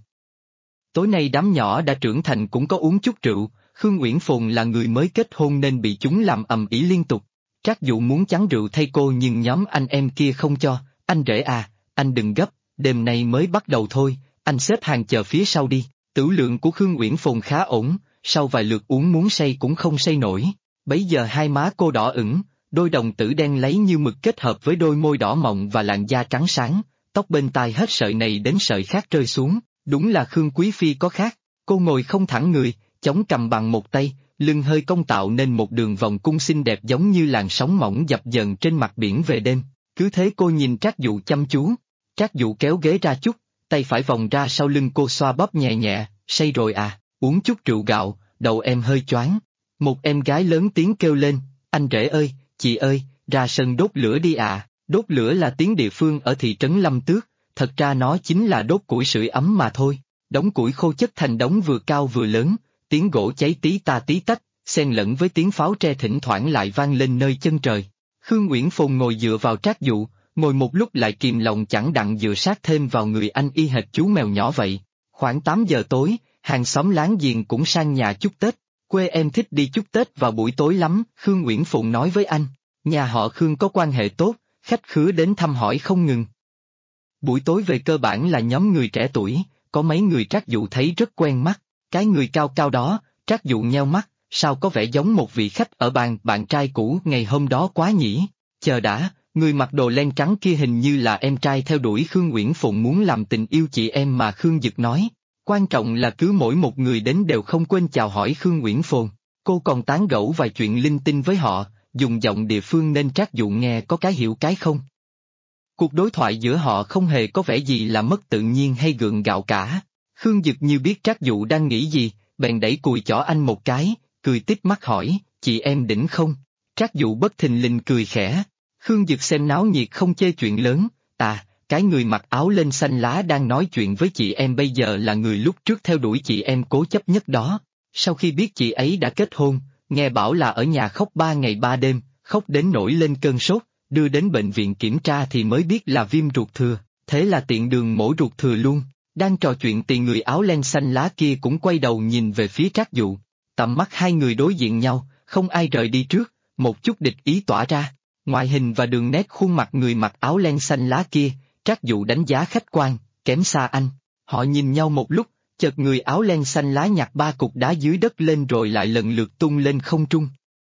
Speaker 2: Tối nay đám nhỏ đã trưởng thành cũng có uống chút rượu, Khương Uyển Phồn là người mới kết hôn nên bị chúng làm ầm ĩ liên tục. Trác Dụ muốn chắn rượu thay cô nhưng nhóm anh em kia không cho, anh rể à, anh đừng gấp, đêm nay mới bắt đầu thôi, anh xếp hàng chờ phía sau đi. Tửu lượng của Khương Uyển Phồn khá ổn, sau vài lượt uống muốn say cũng không say nổi. Bấy giờ hai má cô đỏ ửng, đôi đồng tử đen láy như mực kết hợp với đôi môi đỏ mọng và làn da trắng sáng, tóc bên tai hết sợi này đến sợi khác rơi xuống, đúng là Khương Quý Phi có khác. Cô ngồi không thẳng người, chống cằm bằng một tay, lưng hơi cong tạo nên một đường vòng cung xinh đẹp giống như làn sóng mỏng dập dần trên mặt biển về đêm. Cứ thế cô nhìn Trác Dụ chăm chú. Trác Dụ kéo ghế ra chút, tay phải vòng ra sau lưng cô xoa bóp nhẹ nhẹ, say rồi à, uống chút rượu gạo, đầu em hơi choáng. Một em gái lớn tiếng kêu lên, anh rể ơi, chị ơi, ra sân đốt lửa đi à, đốt lửa là tiếng địa phương ở thị trấn Lâm Tước, thật ra nó chính là đốt củi sưởi ấm mà thôi. Đống củi khô chất thành đống vừa cao vừa lớn, tiếng gỗ cháy tí ta tí tách, xen lẫn với tiếng pháo tre thỉnh thoảng lại vang lên nơi chân trời. Khương Uyển Phồn ngồi dựa vào Trác Dụ, ngồi một lúc lại kìm lòng chẳng đặng dựa sát thêm vào người anh y hệt chú mèo nhỏ vậy. Khoảng 8 giờ tối, hàng xóm láng giềng cũng sang nhà chúc Tết, quê em thích đi chúc Tết vào buổi tối lắm, Khương Uyển Phồn nói với anh. Nhà họ Khương có quan hệ tốt, khách khứa đến thăm hỏi không ngừng. Buổi tối về cơ bản là nhóm người trẻ tuổi, có mấy người Trác Dụ thấy rất quen mắt, cái người cao cao đó, Trác Dụ nheo mắt, sao có vẻ giống một vị khách ở bàn bạn trai cũ ngày hôm đó quá nhỉ, chờ đã. Người mặc đồ len trắng kia hình như là em trai theo đuổi Khương Uyển Phồn muốn làm tình yêu chị em mà Khương Dực nói. Quan trọng là cứ mỗi một người đến đều không quên chào hỏi Khương Uyển Phồn. Cô còn tán gẫu vài chuyện linh tinh với họ, dùng giọng địa phương nên Trác Dụ nghe có cái hiểu cái không. Cuộc đối thoại giữa họ không hề có vẻ gì là mất tự nhiên hay gượng gạo cả. Khương Dực như biết Trác Dụ đang nghĩ gì, bèn đẩy cùi chỏ anh một cái, cười tít mắt hỏi, chị em đỉnh không? Trác Dụ bất thình lình cười khẽ. Khương Dực xem náo nhiệt không chê chuyện lớn, cái người mặc áo lên xanh lá đang nói chuyện với chị em bây giờ là người lúc trước theo đuổi chị em cố chấp nhất đó. Sau khi biết chị ấy đã kết hôn, nghe bảo là ở nhà khóc 3 ngày 3 đêm, khóc đến nổi lên cơn sốt, đưa đến bệnh viện kiểm tra thì mới biết là viêm ruột thừa, thế là tiện đường mổ ruột thừa luôn. Đang trò chuyện thì người áo len xanh lá kia cũng quay đầu nhìn về phía Trác Dụ. Tầm mắt hai người đối diện nhau, không ai rời đi trước, một chút địch ý tỏa ra. Ngoại hình và đường nét khuôn mặt người mặc áo len xanh lá kia, Trác Dụ đánh giá khách quan, kém xa anh. Họ nhìn nhau một lúc, chợt người áo len xanh lá nhặt 3 cục đá dưới đất lên rồi lại lần lượt tung lên không trung.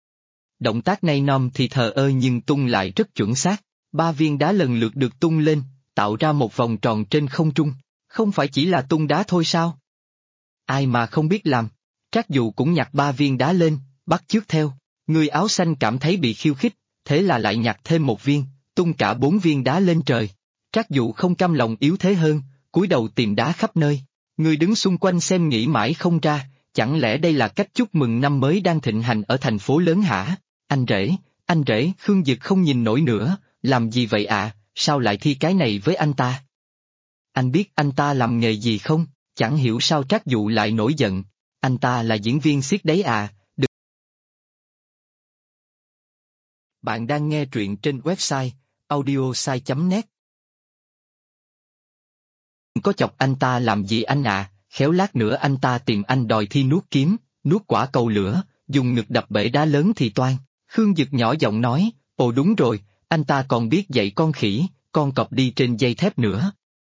Speaker 2: Động tác này nom thì thờ ơ nhưng tung lại rất chuẩn xác, 3 viên đá lần lượt được tung lên, tạo ra một vòng tròn trên không trung. Không phải chỉ là tung đá thôi sao? Ai mà không biết làm. Trác Dụ cũng nhặt 3 viên đá lên, bắt chước theo. Người áo xanh cảm thấy bị khiêu khích, thế là lại nhặt thêm 1 viên, tung cả 4 viên đá lên trời. Trác Dụ không cam lòng yếu thế hơn, cúi đầu tìm đá khắp nơi. Người đứng xung quanh xem nghĩ mãi không ra, chẳng lẽ đây là cách chúc mừng năm mới đang thịnh hành ở thành phố lớn hả? Anh rể, Khương Dực không nhìn nổi nữa, làm gì vậy ạ, sao lại thi cái này với anh ta? Anh biết anh ta làm nghề gì không? Chẳng hiểu sao Trác Dụ lại nổi giận. Anh ta là diễn viên xiếc đấy à, được.
Speaker 1: Bạn đang nghe truyện trên website audiosai.net.
Speaker 2: Có chọc anh ta làm gì anh à, khéo lát nữa anh ta tìm anh đòi thi nuốt kiếm, nuốt quả cầu lửa, dùng ngực đập bể đá lớn thì toan. Khương Dực nhỏ giọng nói, ồ đúng rồi, anh ta còn biết dạy con khỉ, con cọp đi trên dây thép nữa.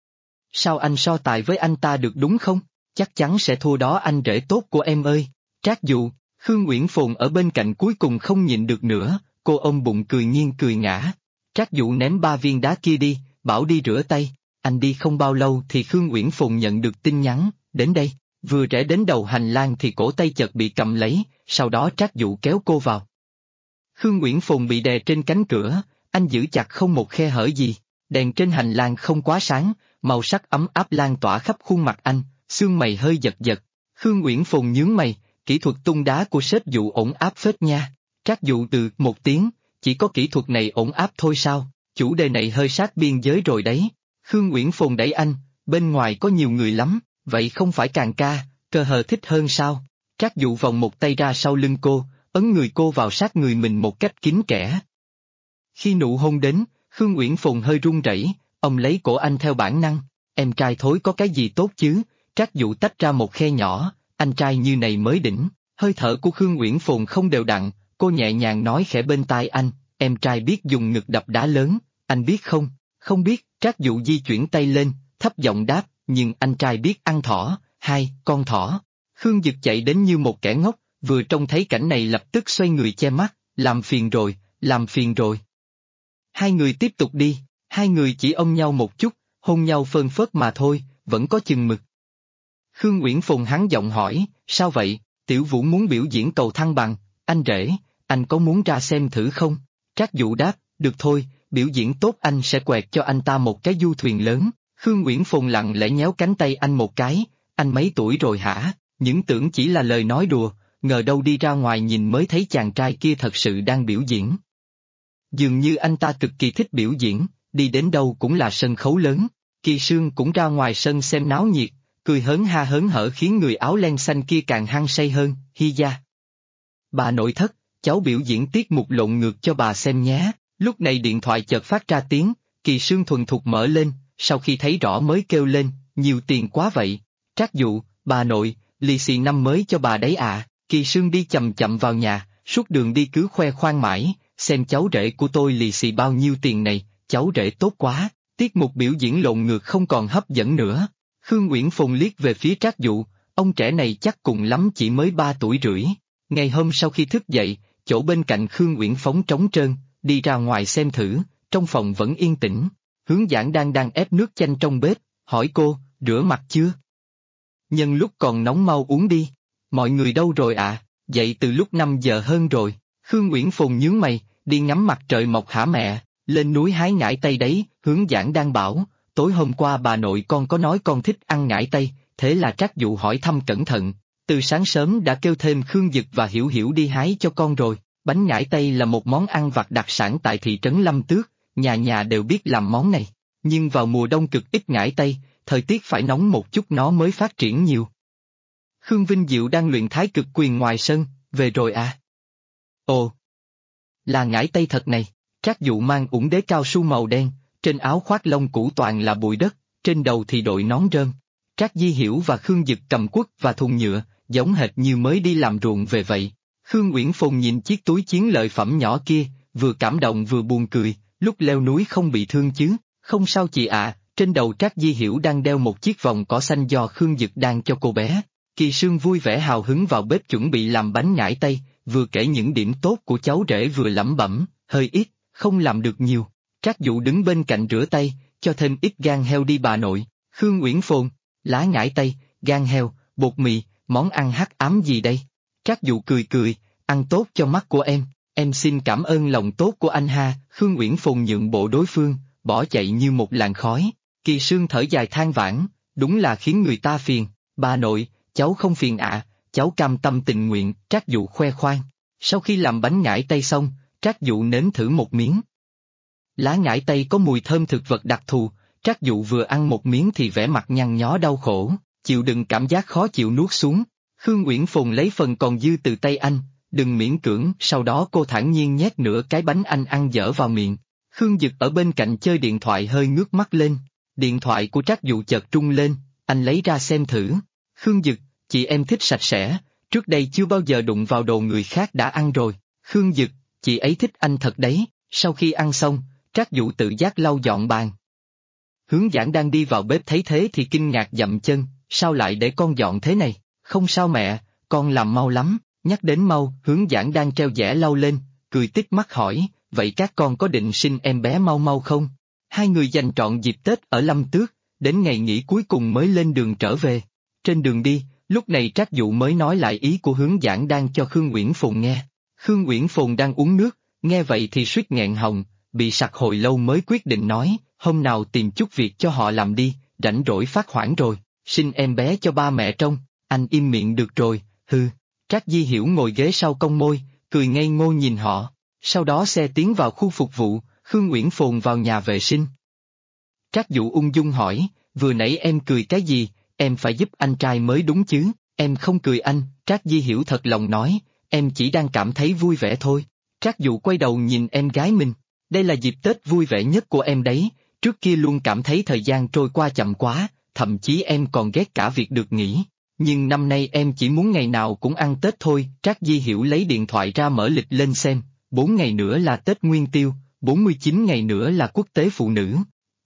Speaker 2: Sao anh so tài với anh ta được đúng không? Chắc chắn sẽ thua đó anh rể tốt của em ơi. Trác Dụ, Khương Uyển Phồn ở bên cạnh cuối cùng không nhịn được nữa, cô ôm bụng cười nghiêng cười ngã. Trác Dụ ném 3 viên đá kia đi, bảo đi rửa tay. Anh đi không bao lâu thì Khương Uyển Phồn nhận được tin nhắn, đến đây. Vừa rẽ đến đầu hành lang thì cổ tay chợt bị cầm lấy, sau đó Trác Dụ kéo cô vào. Khương Uyển Phồn bị đè trên cánh cửa, anh giữ chặt không một khe hở gì. Đèn trên hành lang không quá sáng, màu sắc ấm áp lan tỏa khắp khuôn mặt anh, xương mày hơi giật giật. Khương Uyển Phồn nhướng mày, kỹ thuật tung đá của sếp Dụ ổn áp phết nha. Trác Dụ từ một tiếng, chỉ có kỹ thuật này ổn áp thôi sao, chủ đề này hơi sát biên giới rồi đấy. Khương Uyển Phồn đẩy anh, bên ngoài có nhiều người lắm, vậy không phải càng ca, cơ hờ thích hơn sao? Trác Dụ vòng một tay ra sau lưng cô, ấn người cô vào sát người mình một cách kín kẽ. Khi nụ hôn đến, Khương Uyển Phồn hơi run rẩy, ông lấy cổ anh theo bản năng, em trai thối có cái gì tốt chứ? Trác Dụ tách ra một khe nhỏ, anh trai như này mới đỉnh. Hơi thở của Khương Uyển Phồn không đều đặn, cô nhẹ nhàng nói khẽ bên tai anh, em trai biết dùng ngực đập đá lớn, anh biết không? Không biết, Trác Dụ di chuyển tay lên, thấp giọng đáp, nhưng anh trai biết ăn thỏ, hai, con thỏ. Khương Dực chạy đến như một kẻ ngốc, vừa trông thấy cảnh này lập tức xoay người che mắt, làm phiền rồi, làm phiền rồi. Hai người tiếp tục đi, hai người chỉ ôm nhau một chút, hôn nhau phơn phớt mà thôi, vẫn có chừng mực. Khương Uyển Phồn hắn giọng hỏi, sao vậy, Tiểu Vũ muốn biểu diễn cầu thăng bằng, anh rể, anh có muốn ra xem thử không? Trác Dụ đáp, được thôi, biểu diễn tốt anh sẽ quẹt cho anh ta một cái du thuyền lớn. Khương Uyển Phồn lặng lẽ nhéo cánh tay anh một cái, anh mấy tuổi rồi hả? Những tưởng chỉ là lời nói đùa, ngờ đâu đi ra ngoài nhìn mới thấy chàng trai kia thật sự đang biểu diễn. Dường như anh ta cực kỳ thích biểu diễn, đi đến đâu cũng là sân khấu lớn. Kỳ Sương cũng ra ngoài sân xem náo nhiệt, cười hớn ha hớn hở khiến người áo len xanh kia càng hăng say hơn, hi da. Bà nội thất, cháu biểu diễn tiết mục lộn ngược cho bà xem nhé. Lúc này điện thoại chợt phát ra tiếng, Kỳ Sương thuần thục mở lên, sau khi thấy rõ mới kêu lên, nhiều tiền quá vậy. Trác Dụ, bà nội, lì xì năm mới cho bà đấy à. Kỳ Sương đi chậm chậm vào nhà, suốt đường đi cứ khoe khoang mãi, xem cháu rể của tôi lì xì bao nhiêu tiền này, cháu rể tốt quá. Tiết mục biểu diễn lộn ngược không còn hấp dẫn nữa. Khương Uyển Phồn liếc về phía Trác Dụ, ông trẻ này chắc cùng lắm chỉ mới 3 tuổi rưỡi. Ngày hôm sau khi thức dậy, chỗ bên cạnh Khương Uyển Phóng trống trơn, đi ra ngoài xem thử, trong phòng vẫn yên tĩnh. Hướng Giảng đang ép nước chanh trong bếp, hỏi cô, rửa mặt chưa? Nhân lúc còn nóng mau uống đi. Mọi người đâu rồi ạ? Dậy từ lúc 5 giờ hơn rồi. Khương Uyển Phồn nhướng mày, đi ngắm mặt trời mọc hả mẹ? Lên núi hái ngải tây đấy. Hướng Giảng đang bảo, tối hôm qua bà nội con có nói con thích ăn ngải tây, thế là Trác Dụ hỏi thăm cẩn thận. Từ sáng sớm đã kêu thêm Khương Dực và Hiểu Hiểu đi hái cho con rồi. Bánh ngải tây là một món ăn vặt đặc sản tại thị trấn Lâm Tước, nhà nhà đều biết làm món này. Nhưng vào mùa đông cực ít ngải tây, thời tiết phải nóng một chút nó mới phát triển nhiều. Khương Vinh Diệu đang luyện thái cực quyền ngoài sân, về rồi à? Ồ! Là ngải tây thật này. Trác Dụ mang ủng đế cao su màu đen, trên áo khoác lông cũ toàn là bụi đất, trên đầu thì đội nón rơm. Trác Di Hiểu và Khương Dực cầm quất và thùng nhựa, giống hệt như mới đi làm ruộng về vậy. Khương Uyển Phồn nhìn chiếc túi chiến lợi phẩm nhỏ kia, vừa cảm động vừa buồn cười, lúc leo núi không bị thương chứ? Không sao chị ạ, trên đầu Trác Di Hiểu đang đeo một chiếc vòng cỏ xanh do Khương Dực đang cho cô bé. Kỳ Sương vui vẻ hào hứng vào bếp chuẩn bị làm bánh ngải tây, vừa kể những điểm tốt của cháu rể vừa lẩm bẩm, hơi ít, không làm được nhiều. Trác Dụ đứng bên cạnh rửa tay, cho thêm ít gan heo đi bà nội. Khương Uyển Phồn, lá ngải tây, gan heo, bột mì, món ăn hắc ám gì đây? Trác Dụ cười cười, ăn tốt cho mắt của em xin cảm ơn lòng tốt của anh ha. Khương Uyển Phồn nhượng bộ đối phương, bỏ chạy như một làn khói. Kỳ Sương thở dài than vãn, đúng là khiến người ta phiền. Bà nội, cháu không phiền ạ, cháu cam tâm tình nguyện. Trác Dụ khoe khoang. Sau khi làm bánh ngải tây xong, Trác Dụ nếm thử một miếng. Lá ngải tây có mùi thơm thực vật đặc thù, Trác Dụ vừa ăn một miếng thì vẻ mặt nhăn nhó đau khổ, chịu đựng cảm giác khó chịu nuốt xuống. Khương Uyển Phồn lấy phần còn dư từ tay anh, đừng miễn cưỡng, sau đó cô thản nhiên nhét nửa cái bánh anh ăn dở vào miệng. Khương Dực ở bên cạnh chơi điện thoại hơi ngước mắt lên, điện thoại của Trác Dụ chợt rung lên, anh lấy ra xem thử. Khương Dực, chị em thích sạch sẽ, trước đây chưa bao giờ đụng vào đồ người khác đã ăn rồi. Khương Dực, chị ấy thích anh thật đấy. Sau khi ăn xong, Trác Dụ tự giác lau dọn bàn. Hướng Giảng đang đi vào bếp thấy thế thì kinh ngạc dậm chân, sao lại để con dọn thế này? Không sao mẹ, con làm mau lắm. Nhắc đến mau, Hướng Giảng đang treo dẻ lau lên, cười tít mắt hỏi, vậy các con có định sinh em bé mau mau không? Hai người dành trọn dịp Tết ở Lâm Tước, đến ngày nghỉ cuối cùng mới lên đường trở về. Trên đường đi, lúc này Trác Dụ mới nói lại ý của Hướng Giảng đang cho Khương Uyển Phồn nghe. Khương Uyển Phồn đang uống nước, nghe vậy thì suýt nghẹn họng, bị sặc hồi lâu mới quyết định nói, hôm nào tìm chút việc cho họ làm đi, rảnh rỗi phát hoảng rồi, sinh em bé cho ba mẹ trông, anh im miệng được rồi, hư. Trác Di Hiểu ngồi ghế sau cong môi, cười ngây ngô nhìn họ, sau đó xe tiến vào khu phục vụ, Khương Uyển Phồn vào nhà vệ sinh. Trác Dụ ung dung hỏi, vừa nãy em cười cái gì, em phải giúp anh trai mới đúng chứ, em không cười anh, Trác Di Hiểu thật lòng nói, em chỉ đang cảm thấy vui vẻ thôi. Trác Dụ quay đầu nhìn em gái mình, đây là dịp Tết vui vẻ nhất của em đấy, trước kia luôn cảm thấy thời gian trôi qua chậm quá, thậm chí em còn ghét cả việc được nghỉ. Nhưng năm nay em chỉ muốn ngày nào cũng ăn Tết thôi. Trác Di Hiểu lấy điện thoại ra mở lịch lên xem, 4 ngày nữa là Tết Nguyên Tiêu, 49 ngày nữa là Quốc tế Phụ nữ,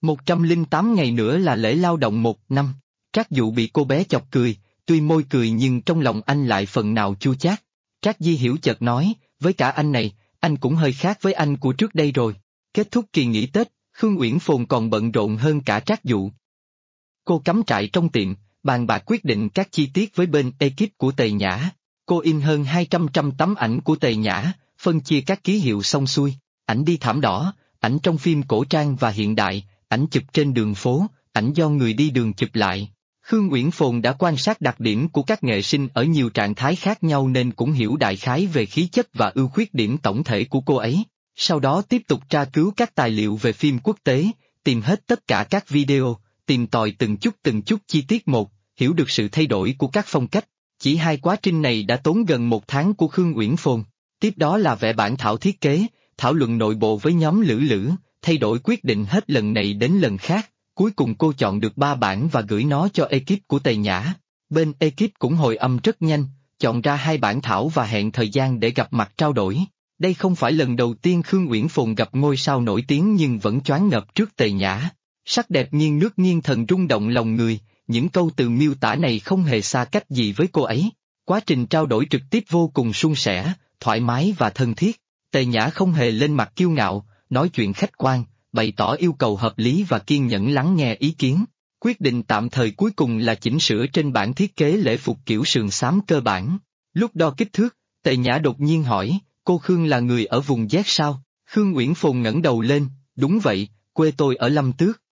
Speaker 2: 108 ngày nữa là lễ lao động 1 năm. Trác Dụ bị cô bé chọc cười, tuy môi cười nhưng trong lòng anh lại phần nào chua chát. Trác Di Hiểu chợt nói, với cả anh này, anh cũng hơi khác với anh của trước đây rồi. Kết thúc kỳ nghỉ Tết, Khương Uyển Phồn còn bận rộn hơn cả Trác Dụ. Cô cắm trại trong tiệm, bàn bạc quyết định các chi tiết với bên ekip của Tề Nhã. Cô in hơn 200 tấm ảnh của Tề Nhã, phân chia các ký hiệu xong xuôi, ảnh đi thảm đỏ, ảnh trong phim cổ trang và hiện đại, ảnh chụp trên đường phố, ảnh do người đi đường chụp lại. Khương Uyển Phồn đã quan sát đặc điểm của các nghệ sinh ở nhiều trạng thái khác nhau nên cũng hiểu đại khái về khí chất và ưu khuyết điểm tổng thể của cô ấy. Sau đó tiếp tục tra cứu các tài liệu về phim quốc tế, tìm hết tất cả các video, tìm tòi từng chút chi tiết một, hiểu được sự thay đổi của các phong cách. Chỉ hai quá trình này đã tốn gần 1 tháng của Khương Uyển Phồn. Tiếp đó là vẽ bản thảo thiết kế, thảo luận nội bộ với nhóm Lữ Lữ, thay đổi quyết định hết lần này đến lần khác. Cuối cùng cô chọn được 3 bản và gửi nó cho ekip của Tề Nhã. Bên ekip cũng hồi âm rất nhanh, chọn ra 2 bản thảo và hẹn thời gian để gặp mặt trao đổi. Đây không phải lần đầu tiên Khương Uyển Phồn gặp ngôi sao nổi tiếng nhưng vẫn choáng ngợp trước Tề Nhã. Sắc đẹp nghiêng nước nghiêng thần rung động lòng người, những câu từ miêu tả này không hề xa cách gì với cô ấy. Quá trình trao đổi trực tiếp vô cùng suôn sẻ, thoải mái và thân thiết. Tề Nhã không hề lên mặt kiêu ngạo, nói chuyện khách quan, bày tỏ yêu cầu hợp lý và kiên nhẫn lắng nghe ý kiến. Quyết định tạm thời cuối cùng là chỉnh sửa trên bản thiết kế lễ phục kiểu sườn xám cơ bản. Lúc đo kích thước, Tề Nhã đột nhiên hỏi, cô Khương là người ở vùng Z sao? Khương Uyển Phồn ngẩng đầu lên, đúng vậy, quê tôi ở Lâm Tước.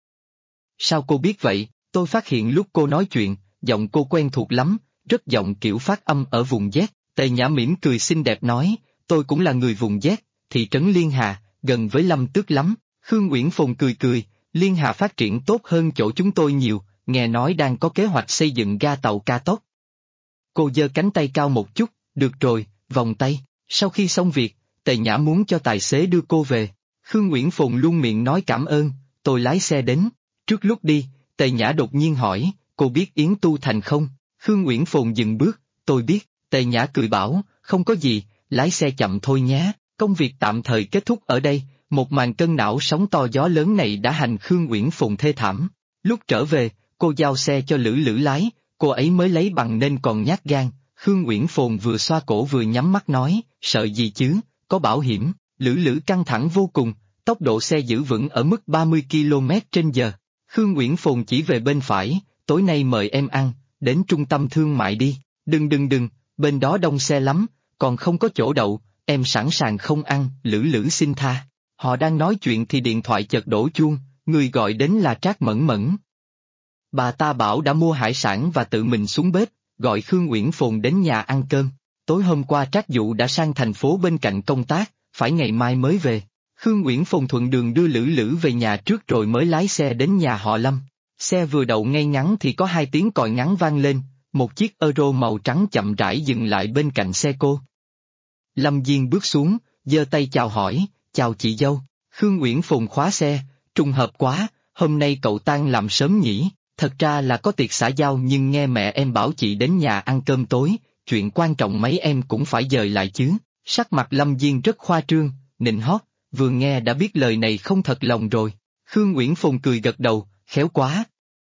Speaker 2: Sao cô biết vậy? Tôi phát hiện lúc cô nói chuyện, giọng cô quen thuộc lắm, rất giọng kiểu phát âm ở vùng Z. Tề Nhã mỉm cười xinh đẹp nói, tôi cũng là người vùng Z, thị trấn Liên Hà, gần với Lâm Tước lắm. Khương Uyển Phồn cười cười, Liên Hà phát triển tốt hơn chỗ chúng tôi nhiều, nghe nói đang có kế hoạch xây dựng ga tàu cao tốc. Cô giơ cánh tay cao một chút, được rồi, vòng tay. Sau khi xong việc, Tề Nhã muốn cho tài xế đưa cô về. Khương Uyển Phồn luôn miệng nói cảm ơn, tôi lái xe đến. Trước lúc đi, Tề Nhã đột nhiên hỏi, cô biết Yến Tu Thành không? Khương Uyển Phồn dừng bước, tôi biết. Tề Nhã cười bảo, không có gì, lái xe chậm thôi nhé, công việc tạm thời kết thúc ở đây. Một màn cân não sóng to gió lớn này đã hành Khương Uyển Phồn thê thảm. Lúc trở về, cô giao xe cho Lữ Lữ lái, cô ấy mới lấy bằng nên còn nhát gan. Khương Uyển Phồn vừa xoa cổ vừa nhắm mắt nói, sợ gì chứ, có bảo hiểm. Lữ Lữ căng thẳng vô cùng, tốc độ xe giữ vững ở mức 30 km/h. Khương Uyển Phồn chỉ về bên phải, tối nay mời em ăn, đến trung tâm thương mại đi. Đừng, bên đó đông xe lắm, còn không có chỗ đậu, em sẵn sàng không ăn. Lữ Lữ xin tha. Họ đang nói chuyện thì điện thoại chợt đổ chuông, người gọi đến là Trác Mẫn Mẫn. Bà ta bảo đã mua hải sản và tự mình xuống bếp, gọi Khương Uyển Phồn đến nhà ăn cơm. Tối hôm qua Trác Dụ đã sang thành phố bên cạnh công tác, phải ngày mai mới về. Khương Uyển Phồn thuận đường đưa Lữ Lữ về nhà trước rồi mới lái xe đến nhà họ Lâm. Xe vừa đậu ngay ngắn thì có 2 tiếng còi ngắn vang lên, một chiếc Euro màu trắng chậm rãi dừng lại bên cạnh xe cô. Lâm Diên bước xuống, giơ tay chào hỏi, chào chị dâu. Khương Uyển Phồn khóa xe, trùng hợp quá, hôm nay cậu tan làm sớm nhỉ? Thật ra là có tiệc xã giao nhưng nghe mẹ em bảo chị đến nhà ăn cơm tối, chuyện quan trọng mấy em cũng phải dời lại chứ. Sắc mặt Lâm Diên rất khoa trương, nịnh hót, vừa nghe đã biết lời này không thật lòng rồi. Khương Uyển Phùng cười gật đầu, khéo quá.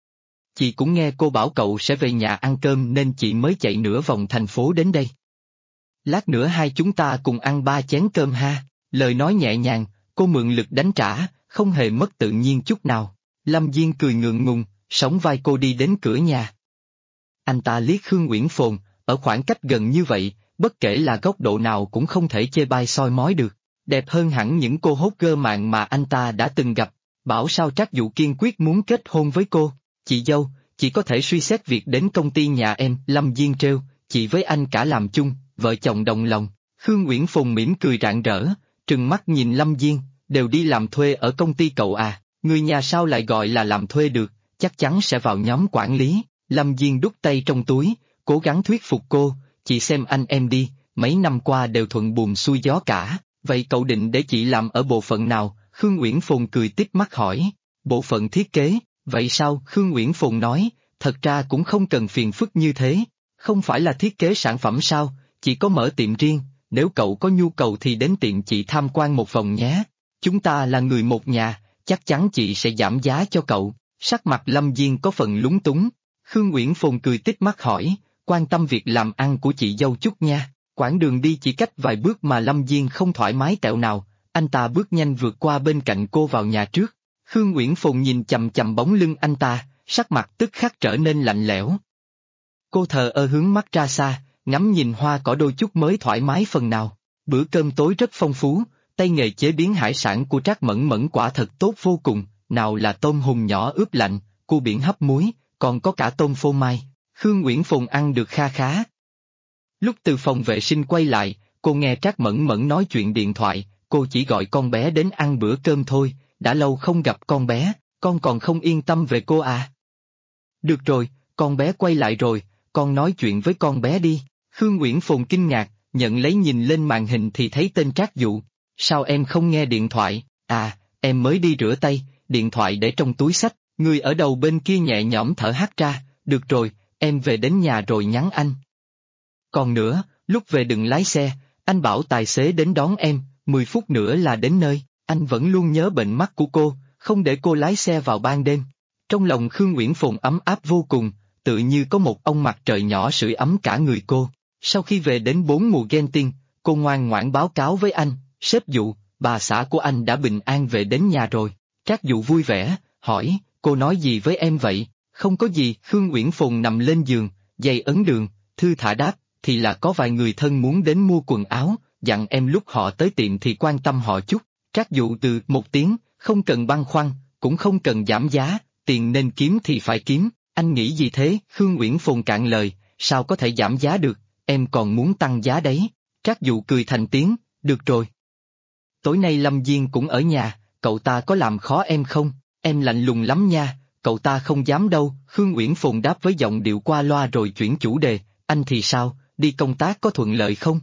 Speaker 2: Chị cũng nghe cô bảo cậu sẽ về nhà ăn cơm nên chị mới chạy nửa vòng thành phố đến đây. Lát nữa hai chúng ta cùng ăn 3 chén cơm ha. Lời nói nhẹ nhàng, cô mượn lực đánh trả, không hề mất tự nhiên chút nào. Lâm Diên cười ngượng ngùng, sóng vai cô đi đến cửa nhà. Anh ta liếc Khương Uyển Phồn, ở khoảng cách gần như vậy, bất kể là góc độ nào cũng không thể chê bai soi mói được. Đẹp hơn hẳn những cô hốt gơ mạng mà anh ta đã từng gặp. Bảo sao Trác Dụ kiên quyết muốn kết hôn với cô. Chị dâu, chị có thể suy xét việc đến công ty nhà em. Lâm Diên trêu, chị với anh cả làm chung, vợ chồng đồng lòng. Khương Uyển Phồn mỉm cười rạng rỡ, trừng mắt nhìn Lâm Diên, đều đi làm thuê ở công ty cậu à, người nhà sao lại gọi là làm thuê được, chắc chắn sẽ vào nhóm quản lý. Lâm Diên đút tay trong túi, cố gắng thuyết phục cô, chị xem anh em đi, mấy năm qua đều thuận buồm xuôi gió cả, vậy cậu định để chị làm ở bộ phận nào? Khương Uyển Phồn cười tít mắt hỏi, bộ phận thiết kế, vậy sao? Khương Uyển Phồn nói, thật ra cũng không cần phiền phức như thế, không phải là thiết kế sản phẩm sao, chị có mở tiệm riêng, nếu cậu có nhu cầu thì đến tiệm chị tham quan một vòng nhé, chúng ta là người một nhà, chắc chắn chị sẽ giảm giá cho cậu. Sắc mặt Lâm Diên có phần lúng túng, Khương Uyển Phồn cười tít mắt hỏi, quan tâm việc làm ăn của chị dâu chút nha. Quãng đường đi chỉ cách vài bước mà Lâm Diên không thoải mái tẹo nào, anh ta bước nhanh vượt qua bên cạnh cô vào nhà trước. Khương Uyển Phồn nhìn chằm chằm bóng lưng anh ta, sắc mặt tức khắc trở nên lạnh lẽo. Cô thờ ơ hướng mắt ra xa, ngắm nhìn hoa cỏ đôi chút mới thoải mái phần nào. Bữa cơm tối rất phong phú, tay nghề chế biến hải sản của Trác Mẫn Mẫn quả thật tốt vô cùng, nào là tôm hùm nhỏ ướp lạnh, cua biển hấp muối, còn có cả tôm phô mai. Khương Uyển Phồn ăn được kha khá. Lúc từ phòng vệ sinh quay lại, cô nghe Trác Mẫn Mẫn nói chuyện điện thoại, cô chỉ gọi con bé đến ăn bữa cơm thôi, đã lâu không gặp con bé, con còn không yên tâm về cô à. Được rồi, con bé quay lại rồi, con nói chuyện với con bé đi. Khương Uyển Phồn kinh ngạc, nhận lấy nhìn lên màn hình thì thấy tên Trác Dụ. Sao em không nghe điện thoại? À, em mới đi rửa tay, điện thoại để trong túi xách, người ở đầu bên kia nhẹ nhõm thở hắt ra, được rồi, em về đến nhà rồi nhắn anh. Còn nữa, lúc về đừng lái xe, anh bảo tài xế đến đón em, 10 phút nữa là đến nơi, anh vẫn luôn nhớ bệnh mắt của cô, không để cô lái xe vào ban đêm. Trong lòng Khương Uyển Phồn ấm áp vô cùng, tự như có một ông mặt trời nhỏ sưởi ấm cả người cô. Sau khi về đến 4 mùa Gen Tiên, cô ngoan ngoãn báo cáo với anh, sếp Dụ, bà xã của anh đã bình an về đến nhà rồi. Trác Dụ vui vẻ, hỏi, cô nói gì với em vậy? Không có gì. Khương Uyển Phồn nằm lên giường, giày ấn đường, thư thả đáp, thì là có vài người thân muốn đến mua quần áo, dặn em lúc họ tới tiệm thì quan tâm họ chút. Trác Dụ từ một tiếng, không cần băn khoăn, cũng không cần giảm giá, tiền nên kiếm thì phải kiếm, anh nghĩ gì thế? Khương Uyển Phồn cạn lời, sao có thể giảm giá được, em còn muốn tăng giá đấy. Trác Dụ cười thành tiếng, được rồi. Tối nay Lâm Diên cũng ở nhà, cậu ta có làm khó em không? Em lạnh lùng lắm nha, cậu ta không dám đâu. Khương Uyển Phồn đáp với giọng điệu qua loa rồi chuyển chủ đề, anh thì sao, đi công tác có thuận lợi không?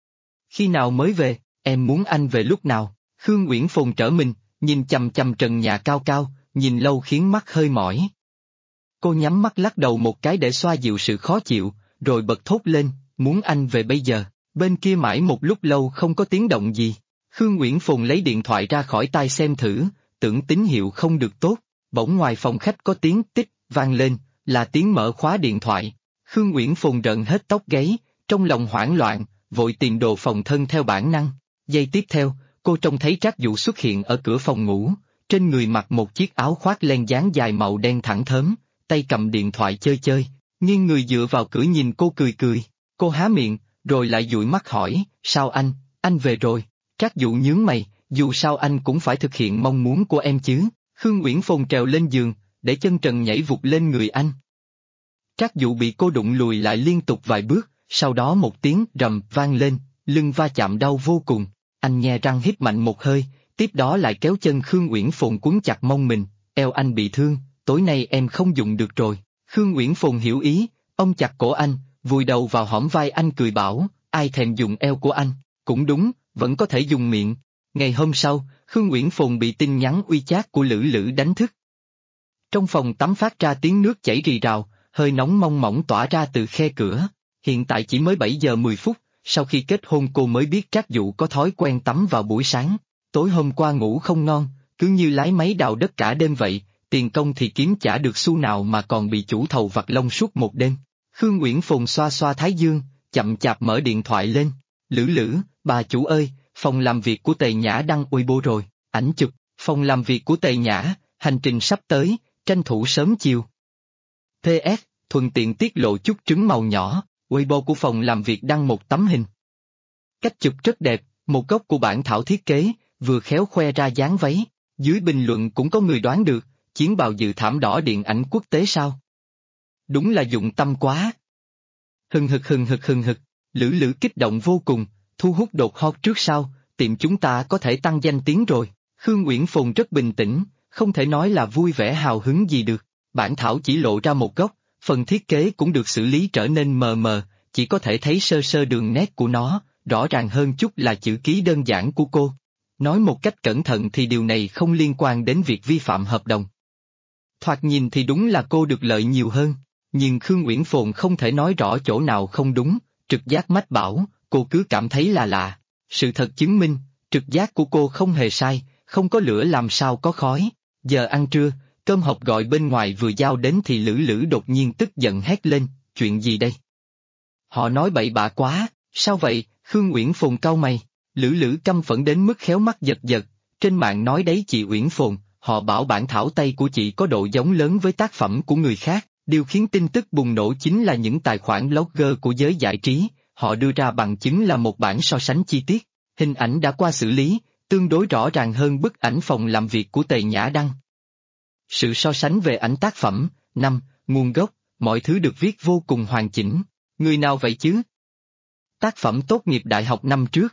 Speaker 2: Khi nào mới về, em muốn anh về lúc nào? Khương Uyển Phồn trở mình, nhìn chằm chằm trần nhà cao cao, nhìn lâu khiến mắt hơi mỏi. Cô nhắm mắt lắc đầu một cái để xoa dịu sự khó chịu, rồi bật thốt lên, muốn anh về bây giờ. Bên kia mãi một lúc lâu không có tiếng động gì. Khương Uyển Phồn lấy điện thoại ra khỏi tai xem thử, tưởng tín hiệu không được tốt, bỗng ngoài phòng khách có tiếng tích vang lên, là tiếng mở khóa điện thoại. Khương Uyển Phồn rợn hết tóc gáy, trong lòng hoảng loạn, vội tìm đồ phòng thân theo bản năng. Giây tiếp theo, cô trông thấy Trác Dụ xuất hiện ở cửa phòng ngủ, trên người mặc một chiếc áo khoác len dáng dài màu đen thẳng thớm, tay cầm điện thoại chơi chơi, nghiêng người dựa vào cửa nhìn cô cười cười. Cô há miệng, rồi lại dụi mắt hỏi, sao anh về rồi? Trác Dụ nhướng mày, dù sao anh cũng phải thực hiện mong muốn của em chứ. Khương Uyển Phồn trèo lên giường, để chân trần nhảy vụt lên người anh. Trác Dụ bị cô đụng lùi lại liên tục vài bước, sau đó một tiếng rầm vang lên, lưng va chạm đau vô cùng. Anh nhe răng hít mạnh một hơi, tiếp đó lại kéo chân Khương Uyển Phồn quấn chặt mông mình, eo anh bị thương, tối nay em không dùng được rồi. Khương Uyển Phồn hiểu ý, ôm chặt cổ anh, vùi đầu vào hõm vai anh cười bảo, ai thèm dùng eo của anh, cũng đúng, vẫn có thể dùng miệng. Ngày hôm sau, Khương Uyển Phồn bị tin nhắn WeChat của Lữ Lữ đánh thức. Trong phòng tắm phát ra tiếng nước chảy rì rào, hơi nóng mong mỏng tỏa ra từ khe cửa. Hiện tại chỉ mới 7 giờ 10 phút, sau khi kết hôn cô mới biết Trác Dụ có thói quen tắm vào buổi sáng. Tối hôm qua ngủ không ngon, cứ như lái máy đào đất cả đêm vậy, tiền công thì kiếm chả được xu nào mà còn bị chủ thầu vặt lông suốt một đêm. Khương Uyển Phồn xoa xoa thái dương, chậm chạp mở điện thoại lên. Lữ Lữ, bà chủ ơi, phòng làm việc của Tề Nhã đăng Weibo rồi, ảnh chụp, phòng làm việc của Tề Nhã, hành trình sắp tới, tranh thủ sớm chiều. PS, thuận tiện tiết lộ chút trứng màu nhỏ, Weibo của phòng làm việc đăng một tấm hình. Cách chụp rất đẹp, một góc của bản thảo thiết kế, vừa khéo khoe ra dáng váy. Dưới bình luận cũng có người đoán được, chiến bào dự thảm đỏ điện ảnh quốc tế sao? Đúng là dụng tâm quá. Hừng hực, Lữ Lữ kích động vô cùng, thu hút đột hot trước sau, tiệm chúng ta có thể tăng danh tiếng rồi. Khương Uyển Phồn rất bình tĩnh, không thể nói là vui vẻ hào hứng gì được. Bản thảo chỉ lộ ra một góc, phần thiết kế cũng được xử lý trở nên mờ mờ, chỉ có thể thấy sơ sơ đường nét của nó, rõ ràng hơn chút là chữ ký đơn giản của cô. Nói một cách cẩn thận thì điều này không liên quan đến việc vi phạm hợp đồng. Thoạt nhìn thì đúng là cô được lợi nhiều hơn, nhưng Khương Uyển Phồn không thể nói rõ chỗ nào không đúng, trực giác mách bảo, cô cứ cảm thấy là lạ. Sự thật chứng minh, trực giác của cô không hề sai, không có lửa làm sao có khói. Giờ ăn trưa, cơm hộp gọi bên ngoài vừa giao đến thì Lữ Lữ đột nhiên tức giận hét lên, chuyện gì đây? Họ nói bậy bạ quá, sao vậy? Khương Uyển Phồn cau mày. Lữ Lữ căm phẫn đến mức khéo mắt giật giật, trên mạng nói đấy chị Uyển Phồn, họ bảo bản thảo Tây của chị có độ giống lớn với tác phẩm của người khác, điều khiến tin tức bùng nổ chính là những tài khoản blogger của giới giải trí, họ đưa ra bằng chứng là một bản so sánh chi tiết, hình ảnh đã qua xử lý, tương đối rõ ràng hơn bức ảnh phòng làm việc của Tề Nhã đăng. Sự so sánh về ảnh tác phẩm, nguồn gốc, mọi thứ được viết vô cùng hoàn chỉnh, người nào vậy chứ? Tác phẩm tốt nghiệp đại học năm trước.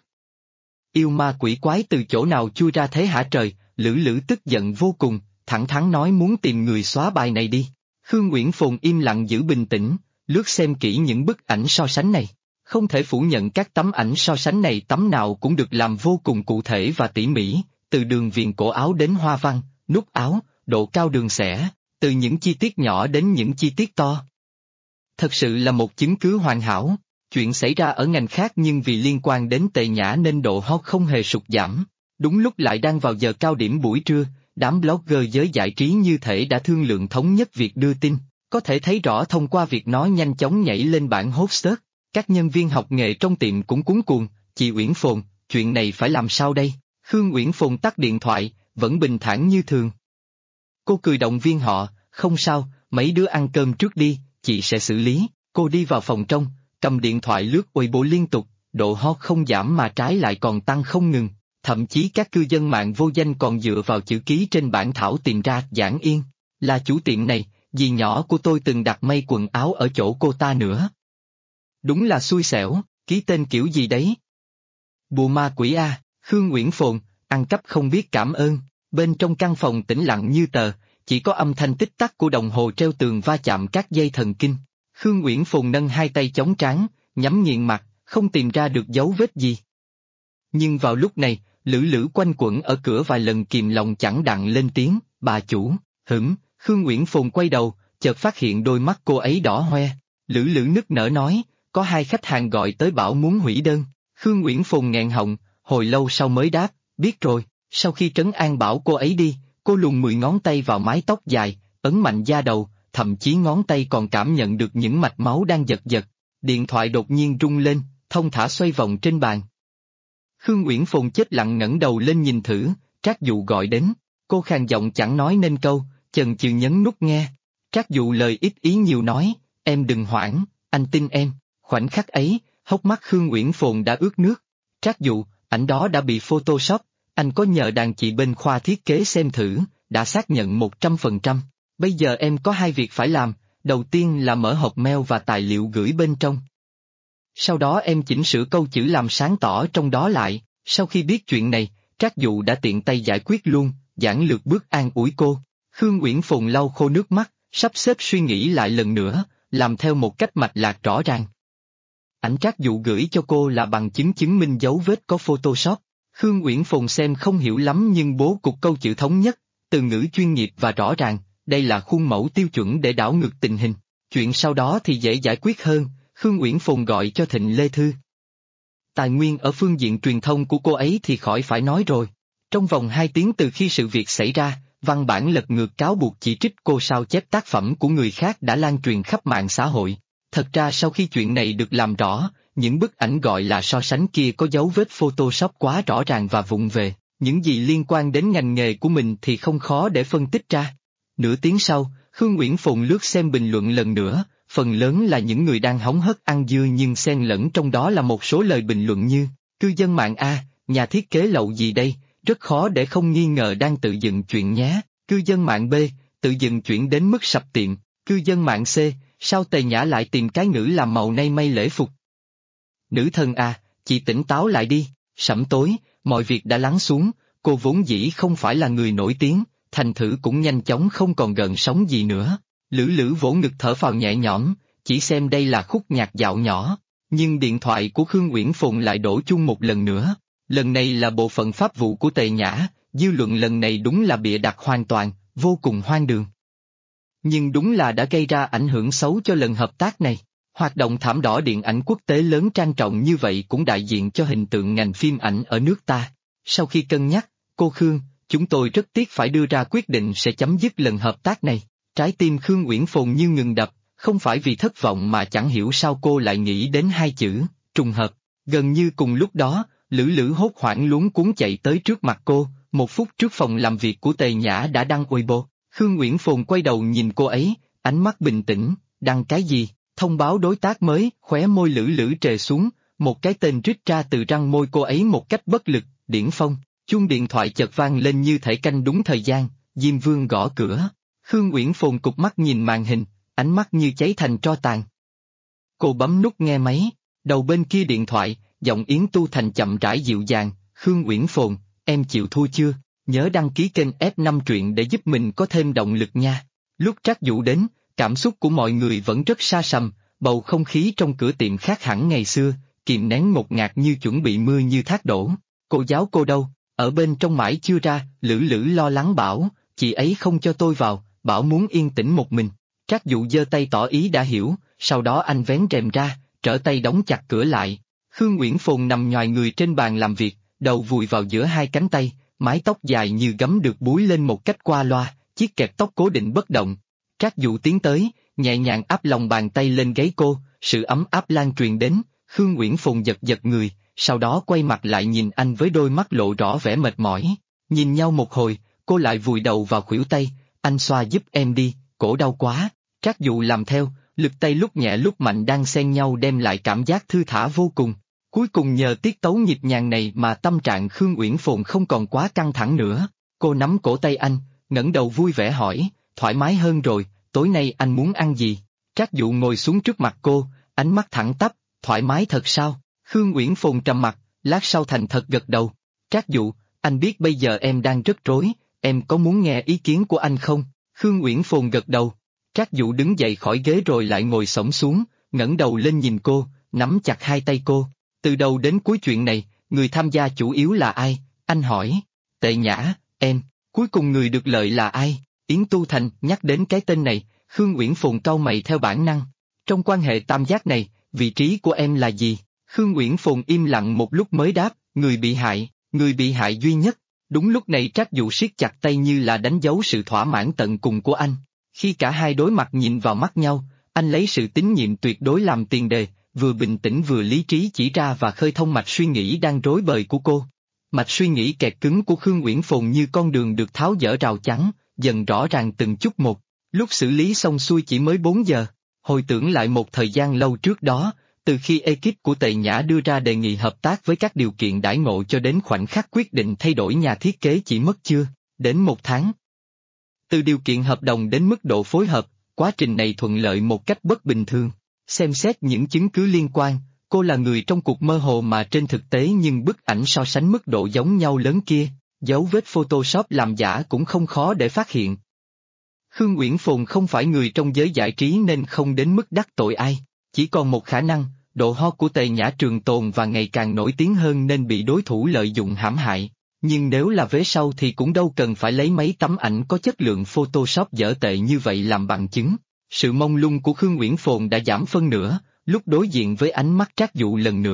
Speaker 2: Yêu ma quỷ quái từ chỗ nào chui ra thế hả trời? Lữ Lữ tức giận vô cùng, thẳng thắn nói muốn tìm người xóa bài này đi. Khương Uyển Phồn im lặng giữ bình tĩnh, lướt xem kỹ những bức ảnh so sánh này. Không thể phủ nhận các tấm ảnh so sánh này tấm nào cũng được làm vô cùng cụ thể và tỉ mỉ, từ đường viền cổ áo đến hoa văn, nút áo, độ cao đường xẻ, từ những chi tiết nhỏ đến những chi tiết to. Thật sự là một chứng cứ hoàn hảo. Chuyện xảy ra ở ngành khác nhưng vì liên quan đến Tề Nhã nên độ hot không hề sụt giảm. Đúng lúc lại đang vào giờ cao điểm buổi trưa, đám blogger giới giải trí như thể đã thương lượng thống nhất việc đưa tin, có thể thấy rõ thông qua việc nó nhanh chóng nhảy lên bảng hot search. Các nhân viên học nghề trong tiệm cũng cuống cuồng, chị Uyển Phồn, chuyện này phải làm sao đây? Khương Uyển Phồn tắt điện thoại, vẫn bình thản như thường. Cô cười động viên họ, không sao, mấy đứa ăn cơm trước đi, chị sẽ xử lý. Cô đi vào phòng trong, cầm điện thoại lướt Weibo liên tục, độ hot không giảm mà trái lại còn tăng không ngừng, thậm chí các cư dân mạng vô danh còn dựa vào chữ ký trên bản thảo tìm ra Giảng Yên, là chủ tiệm này, dì nhỏ của tôi từng đặt may quần áo ở chỗ cô ta nữa. Đúng là xui xẻo, ký tên kiểu gì đấy? Bùa ma quỷ a, Khương Uyển Phồn, ăn cắp không biết cảm ơn. Bên trong căn phòng tĩnh lặng như tờ, chỉ có âm thanh tích tắc của đồng hồ treo tường va chạm các dây thần kinh. Khương Uyển Phồn nâng hai tay chống trán, nhắm nghiền mặt, không tìm ra được dấu vết gì. Nhưng vào lúc này, Lữ Lữ quanh quẩn ở cửa vài lần kìm lòng chẳng đặng lên tiếng, bà chủ, Khương Uyển Phồn quay đầu, chợt phát hiện đôi mắt cô ấy đỏ hoe. Lữ Lữ nức nở nói, có hai khách hàng gọi tới bảo muốn hủy đơn. Khương Uyển Phồn nghẹn họng, hồi lâu sau mới đáp, biết rồi. Sau khi trấn an bảo cô ấy đi, cô luồn 10 ngón tay vào mái tóc dài, ấn mạnh da đầu, thậm chí ngón tay còn cảm nhận được những mạch máu đang giật giật. Điện thoại đột nhiên rung lên, thông thả xoay vòng trên bàn. Khương Uyển Phồn chết lặng ngẩng đầu lên nhìn thử, Trác Dụ gọi đến. Cô khàn giọng chẳng nói nên câu, chần chừ nhấn nút nghe. Trác Dụ lời ít ý nhiều nói, em đừng hoảng, anh tin em. Khoảnh khắc ấy, hốc mắt Khương Uyển Phồn đã ướt nước. Trác Dụ, ảnh đó đã bị photoshop, anh có nhờ đàn chị bên khoa thiết kế xem thử, đã xác nhận 100%. Bây giờ em có hai việc phải làm, đầu tiên là mở hộp mail và tài liệu gửi bên trong. Sau đó em chỉnh sửa câu chữ làm sáng tỏ trong đó lại. Sau khi biết chuyện này, Trác Dụ đã tiện tay giải quyết luôn, giản lược bước an ủi cô. Khương Uyển Phồn lau khô nước mắt, sắp xếp suy nghĩ lại lần nữa, làm theo một cách mạch lạc rõ ràng. Ảnh Trác Dụ gửi cho cô là bằng chứng chứng minh dấu vết có Photoshop. Khương Uyển Phồn xem không hiểu lắm nhưng bố cục câu chữ thống nhất, từ ngữ chuyên nghiệp và rõ ràng, đây là khuôn mẫu tiêu chuẩn để đảo ngược tình hình. Chuyện sau đó thì dễ giải quyết hơn, Khương Uyển Phồn gọi cho Thịnh Lê Thư. Tài nguyên ở phương diện truyền thông của cô ấy thì khỏi phải nói rồi. Trong vòng 2 tiếng từ khi sự việc xảy ra, văn bản lật ngược cáo buộc chỉ trích cô sao chép tác phẩm của người khác đã lan truyền khắp mạng xã hội. Thật ra sau khi chuyện này được làm rõ, những bức ảnh gọi là so sánh kia có dấu vết Photoshop quá rõ ràng và vụng về, những gì liên quan đến ngành nghề của mình thì không khó để phân tích ra. Nửa tiếng sau, Khương Uyển Phồn lướt xem bình luận lần nữa, phần lớn là những người đang hóng hớt ăn dưa nhưng xen lẫn trong đó là một số lời bình luận như, cư dân mạng A, nhà thiết kế lậu gì đây, rất khó để không nghi ngờ đang tự dựng chuyện nhé, cư dân mạng B, tự dựng chuyện đến mức sập tiệm, cư dân mạng C, sao Tề Nhã lại tìm cái ngữ làm màu nay may lễ phục. Nữ thần A, chị tỉnh táo lại đi, sẩm tối, mọi việc đã lắng xuống, cô vốn dĩ không phải là người nổi tiếng, thành thử cũng nhanh chóng không còn gợn sóng gì nữa. Lữ Lữ vỗ ngực thở phào nhẹ nhõm, chỉ xem đây là khúc nhạc dạo nhỏ, nhưng điện thoại của Khương Uyển Phồn lại đổ chuông một lần nữa. Lần này là bộ phận pháp vụ của Tề Nhã, dư luận lần này đúng là bịa đặt hoàn toàn, vô cùng hoang đường. Nhưng đúng là đã gây ra ảnh hưởng xấu cho lần hợp tác này. Hoạt động thảm đỏ điện ảnh quốc tế lớn trang trọng như vậy cũng đại diện cho hình tượng ngành phim ảnh ở nước ta. Sau khi cân nhắc, cô Khương, chúng tôi rất tiếc phải đưa ra quyết định sẽ chấm dứt lần hợp tác này. Trái tim Khương Uyển Phồn như ngừng đập, không phải vì thất vọng mà chẳng hiểu sao cô lại nghĩ đến hai chữ, trùng hợp. Gần như cùng lúc đó, Lữ Lữ hốt hoảng luống cuống chạy tới trước mặt cô, 1 phút trước phòng làm việc của Tề Nhã đã đăng Weibo. Khương Uyển Phồn quay đầu nhìn cô ấy, ánh mắt bình tĩnh, đăng cái gì? Thông báo đối tác mới, khóe môi Lữ Lữ trề xuống, một cái tên rít ra từ răng môi cô ấy một cách bất lực, Điển Phong. Chuông điện thoại chợt vang lên như thể canh đúng thời gian, Diêm Vương gõ cửa. Khương Uyển Phồn cụp mắt nhìn màn hình, ánh mắt như cháy thành tro tàn. Cô bấm nút nghe máy, đầu bên kia điện thoại, giọng Yến Tu Thành chậm rãi dịu dàng, Khương Uyển Phồn, em chịu thua chưa? Nhớ đăng ký kênh F5 truyện để giúp mình có thêm động lực nha. Lúc Trác Vũ đến, cảm xúc của mọi người vẫn rất sa sầm, bầu không khí trong cửa tiệm khác hẳn ngày xưa, kìm nén ngột ngạt như chuẩn bị mưa như thác đổ. Cô giáo cô đâu, ở bên trong mãi chưa ra, Lữ Lữ lo lắng bảo, chị ấy không cho tôi vào, bảo muốn yên tĩnh một mình. Trác Vũ giơ tay tỏ ý đã hiểu, sau đó anh vén rèm ra, trở tay đóng chặt cửa lại. Khương Uyển Phồn nằm nhoài người trên bàn làm việc, đầu vùi vào giữa hai cánh tay, mái tóc dài như gấm được búi lên một cách qua loa, chiếc kẹp tóc cố định bất động. Trác Vũ tiến tới, nhẹ nhàng áp lòng bàn tay lên gáy cô, sự ấm áp lan truyền đến, Khương Uyển Phồn giật giật người, sau đó quay mặt lại nhìn anh với đôi mắt lộ rõ vẻ mệt mỏi. Nhìn nhau một hồi, cô lại vùi đầu vào khuỷu tay, anh xoa giúp em đi, cổ đau quá. Trác Vũ làm theo, lực tay lúc nhẹ lúc mạnh đang xen nhau đem lại cảm giác thư thả vô cùng. Cuối cùng nhờ tiết tấu nhịp nhàng này mà tâm trạng Khương Uyển Phồn không còn quá căng thẳng nữa. Cô nắm cổ tay anh, ngẩng đầu vui vẻ hỏi, thoải mái hơn rồi, tối nay anh muốn ăn gì? Trác Vũ ngồi xuống trước mặt cô, ánh mắt thẳng tắp, thoải mái thật sao? Khương Uyển Phồn trầm mặt, lát sau thành thật gật đầu. Trác Vũ, anh biết bây giờ em đang rất rối, em có muốn nghe ý kiến của anh không? Khương Uyển Phồn gật đầu. Trác Vũ đứng dậy khỏi ghế rồi lại ngồi xổm xuống, ngẩng đầu lên nhìn cô, nắm chặt hai tay cô. Từ đầu đến cuối chuyện này, người tham gia chủ yếu là ai? Anh hỏi. Tề Nhã, em. Cuối cùng người được lợi là ai? Yến Tu Thành. Nhắc đến cái tên này, Khương Uyển Phồn cau mày theo bản năng. Trong quan hệ tam giác này, vị trí của em là gì? Khương Uyển Phồn im lặng một lúc mới đáp, người bị hại duy nhất. Đúng lúc này Trác Vũ siết chặt tay như là đánh dấu sự thỏa mãn tận cùng của anh. Khi cả hai đối mặt nhìn vào mắt nhau, anh lấy sự tín nhiệm tuyệt đối làm tiền đề, vừa bình tĩnh vừa lý trí chỉ ra và khơi thông mạch suy nghĩ đang rối bời của cô. Mạch suy nghĩ kẹt cứng của Khương Uyển Phồn như con đường được tháo dỡ rào chắn, dần rõ ràng từng chút một. Lúc xử lý xong xuôi chỉ mới 4 giờ, hồi tưởng lại một thời gian lâu trước đó, từ khi ekip của Tề Nhã đưa ra đề nghị hợp tác với các điều kiện đãi ngộ cho đến khoảnh khắc quyết định thay đổi nhà thiết kế chỉ mất chưa đến 1 tháng. Từ điều kiện hợp đồng đến mức độ phối hợp, quá trình này thuận lợi một cách bất bình thường. Xem xét những chứng cứ liên quan, cô là người trong cuộc mơ hồ mà trên thực tế nhưng bức ảnh so sánh mức độ giống nhau lớn kia, dấu vết Photoshop làm giả cũng không khó để phát hiện. Khương Uyển Phồn không phải người trong giới giải trí nên không đến mức đắc tội ai, chỉ còn một khả năng, độ hot của Tề Nhã trường tồn và ngày càng nổi tiếng hơn nên bị đối thủ lợi dụng hãm hại. Nhưng nếu là vế sau thì cũng đâu cần phải lấy mấy tấm ảnh có chất lượng Photoshop dở tệ như vậy làm bằng chứng. Sự mông lung của Khương Uyển Phồn đã giảm phân nửa, lúc đối diện với ánh mắt Trác Vũ lần nữa,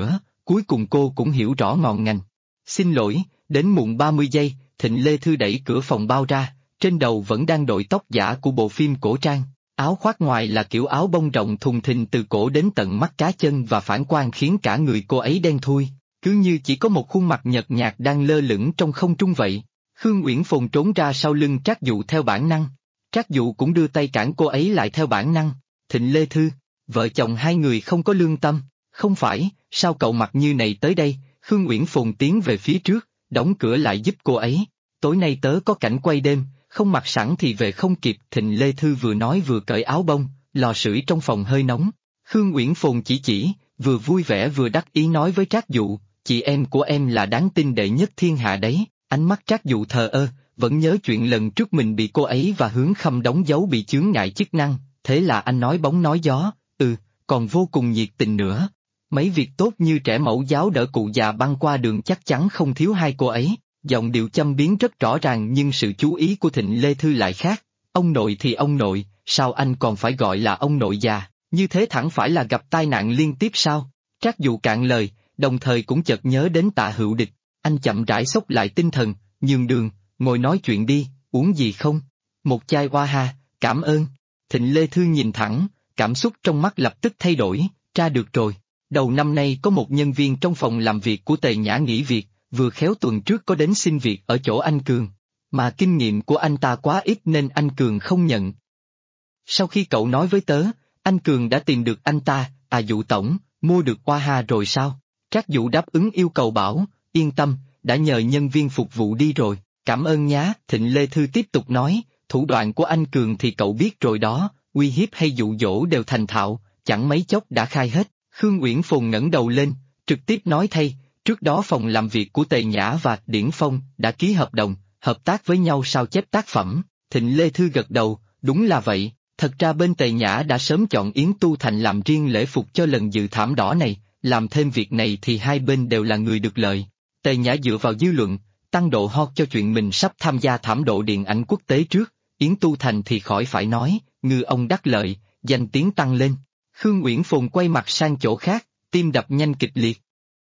Speaker 2: cuối cùng cô cũng hiểu rõ ngọn ngành. Xin lỗi, đến muộn 30 giây, Thịnh Lê Thư đẩy cửa phòng bao ra, trên đầu vẫn đang đội tóc giả của bộ phim cổ trang. Áo khoác ngoài là kiểu áo bông rộng thùng thình từ cổ đến tận mắt cá chân và phản quang khiến cả người cô ấy đen thui, cứ như chỉ có một khuôn mặt nhợt nhạt đang lơ lửng trong không trung vậy. Khương Uyển Phồn trốn ra sau lưng Trác Dụ theo bản năng. Trác Dụ cũng đưa tay cản cô ấy lại theo bản năng. Thịnh Lê Thư, vợ chồng hai người không có lương tâm, không phải, sao cậu mặc như này tới đây? Khương Uyển Phồn tiến về phía trước, đóng cửa lại giúp cô ấy. Tối nay tớ có cảnh quay đêm, không mặc sẵn thì về không kịp. Thịnh Lê Thư vừa nói vừa cởi áo bông, lò sưởi trong phòng hơi nóng. Khương Uyển Phồn chỉ, vừa vui vẻ vừa đắc ý nói với Trác Dụ, chị em của em là đáng tin đệ nhất thiên hạ đấy. Ánh mắt Trác Dụ thờ ơ, vẫn nhớ chuyện lần trước mình bị cô ấy và Hướng Khâm đóng dấu bị chướng ngại chức năng, thế là anh nói bóng nói gió, còn vô cùng nhiệt tình nữa. Mấy việc tốt như trẻ mẫu giáo đỡ cụ già băng qua đường chắc chắn không thiếu hai cô ấy. Giọng điệu châm biếm rất rõ ràng nhưng sự chú ý của Thịnh Lê Thư lại khác. Ông nội thì ông nội, sao anh còn phải gọi là ông nội già, như thế thẳng phải là gặp tai nạn liên tiếp sao? Trác Dụ cạn lời, đồng thời cũng chợt nhớ đến Tạ Hữu Địch. Anh chậm rãi xốc lại tinh thần, nhường đường, ngồi nói chuyện đi, uống gì không? Một chai hoa ha, cảm ơn. Thịnh Lê Thư nhìn thẳng, cảm xúc trong mắt lập tức thay đổi, tra được rồi. Đầu năm nay có một nhân viên trong phòng làm việc của Tề Nhã nghỉ việc, vừa khéo tuần trước có đến xin việc ở chỗ anh Cường. Mà kinh nghiệm của anh ta quá ít nên anh Cường không nhận. Sau khi cậu nói với tớ, anh Cường đã tìm được anh ta, Dụ tổng, mua được hoa ha rồi sao? Trác Dụ đáp ứng yêu cầu bảo, yên tâm, đã nhờ nhân viên phục vụ đi rồi, cảm ơn nhá. Thịnh Lê Thư tiếp tục nói, thủ đoạn của anh Cường thì cậu biết rồi đó, uy hiếp hay dụ dỗ đều thành thạo, chẳng mấy chốc đã khai hết. Khương Uyển Phồn ngẩng đầu lên, trực tiếp nói thay, trước đó phòng làm việc của Tề Nhã và Điển Phong đã ký hợp đồng, hợp tác với nhau sao chép tác phẩm. Thịnh Lê Thư gật đầu, đúng là vậy, thật ra bên Tề Nhã đã sớm chọn Yến Tu Thành làm riêng lễ phục cho lần dự thảm đỏ này, làm thêm việc này thì hai bên đều là người được lợi. Tề Nhã dựa vào dư luận, tăng độ hot cho chuyện mình sắp tham gia thảm độ điện ảnh quốc tế trước, Yến Tu Thành thì khỏi phải nói, ngư ông đắc lợi, danh tiếng tăng lên. Khương Uyển Phồn quay mặt sang chỗ khác, tim đập nhanh kịch liệt.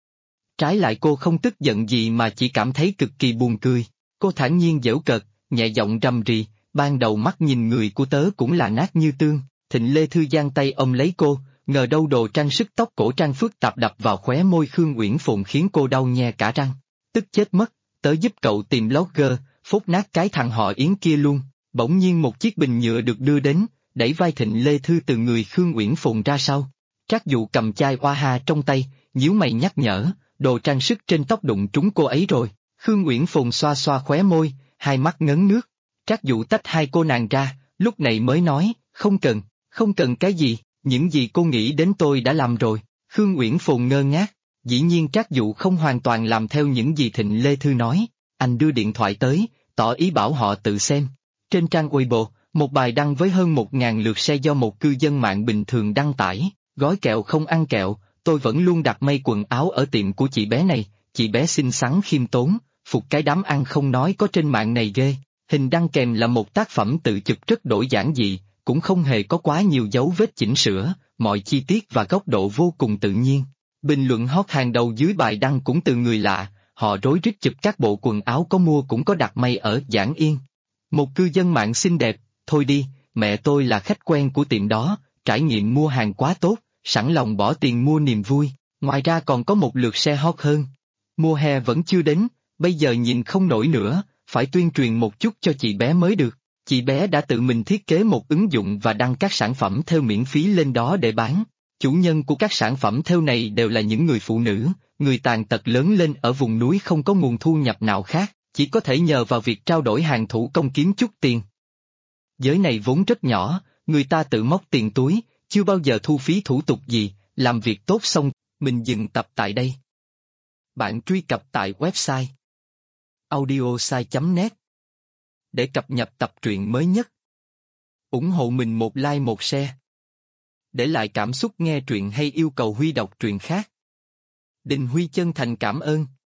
Speaker 2: Trái lại cô không tức giận gì mà chỉ cảm thấy cực kỳ buồn cười, cô thản nhiên giễu cợt, nhẹ giọng rầm rì, ban đầu mắt nhìn người của tớ cũng là nát như tương. Thịnh Lê Thư giang tay ôm lấy cô, ngờ đâu đồ trang sức tóc cổ trang phức tạp đập vào khóe môi Khương Uyển Phồn khiến cô đau nhe cả răng. Tức chết mất, tớ giúp cậu tìm blogger, phốt nát cái thằng họ Yến kia luôn. Bỗng nhiên một chiếc bình nhựa được đưa đến, đẩy vai Thịnh Lê Thư từ người Khương Uyển Phồn ra sau. Trác Dụ cầm chai hoa ha trong tay, nhíu mày nhắc nhở, đồ trang sức trên tóc đụng trúng cô ấy rồi. Khương Uyển Phồn xoa xoa khóe môi, hai mắt ngấn nước. Trác Dụ tách hai cô nàng ra, lúc này mới nói, không cần cái gì, những gì cô nghĩ đến tôi đã làm rồi. Khương Uyển Phồn ngơ ngác, dĩ nhiên Trác Dụ không hoàn toàn làm theo những gì Thịnh Lê Thư nói. Anh đưa điện thoại tới, tỏ ý bảo họ tự xem. Trên trang Weibo, một bài đăng với hơn 1.000 lượt share do một cư dân mạng bình thường đăng tải, gói kẹo không ăn kẹo, tôi vẫn luôn đặt may quần áo ở tiệm của chị bé này, chị bé xinh xắn khiêm tốn, phục cái đám ăn không nói có trên mạng này ghê. Hình đăng kèm là một tác phẩm tự chụp rất đổi giản dị, cũng không hề có quá nhiều dấu vết chỉnh sửa, mọi chi tiết và góc độ vô cùng tự nhiên. Bình luận hot hàng đầu dưới bài đăng cũng từ người lạ, họ rối rít chụp các bộ quần áo có mua cũng có đặt may ở Giảng Yên. Một cư dân mạng xinh đẹp, thôi đi, mẹ tôi là khách quen của tiệm đó, trải nghiệm mua hàng quá tốt, sẵn lòng bỏ tiền mua niềm vui, ngoài ra còn có một lượt share hot hơn. Mùa hè vẫn chưa đến, bây giờ nhìn không nổi nữa, phải tuyên truyền một chút cho chị bé mới được. Chị bé đã tự mình thiết kế một ứng dụng và đăng các sản phẩm thêu miễn phí lên đó để bán. Chủ nhân của các sản phẩm thêu này đều là những người phụ nữ, người tàn tật lớn lên ở vùng núi không có nguồn thu nhập nào khác, chỉ có thể nhờ vào việc trao đổi hàng thủ công kiếm chút tiền. Giới này vốn rất nhỏ, người ta tự móc tiền túi, chưa bao giờ thu phí thủ tục gì, làm việc tốt xong, mình dừng tập tại đây. Bạn truy cập tại website audiosai.net để cập nhật tập truyện mới nhất. Ủng hộ mình một like một share. Để lại cảm xúc nghe truyện hay yêu cầu Huy đọc truyện khác. Đình Huy chân thành cảm ơn.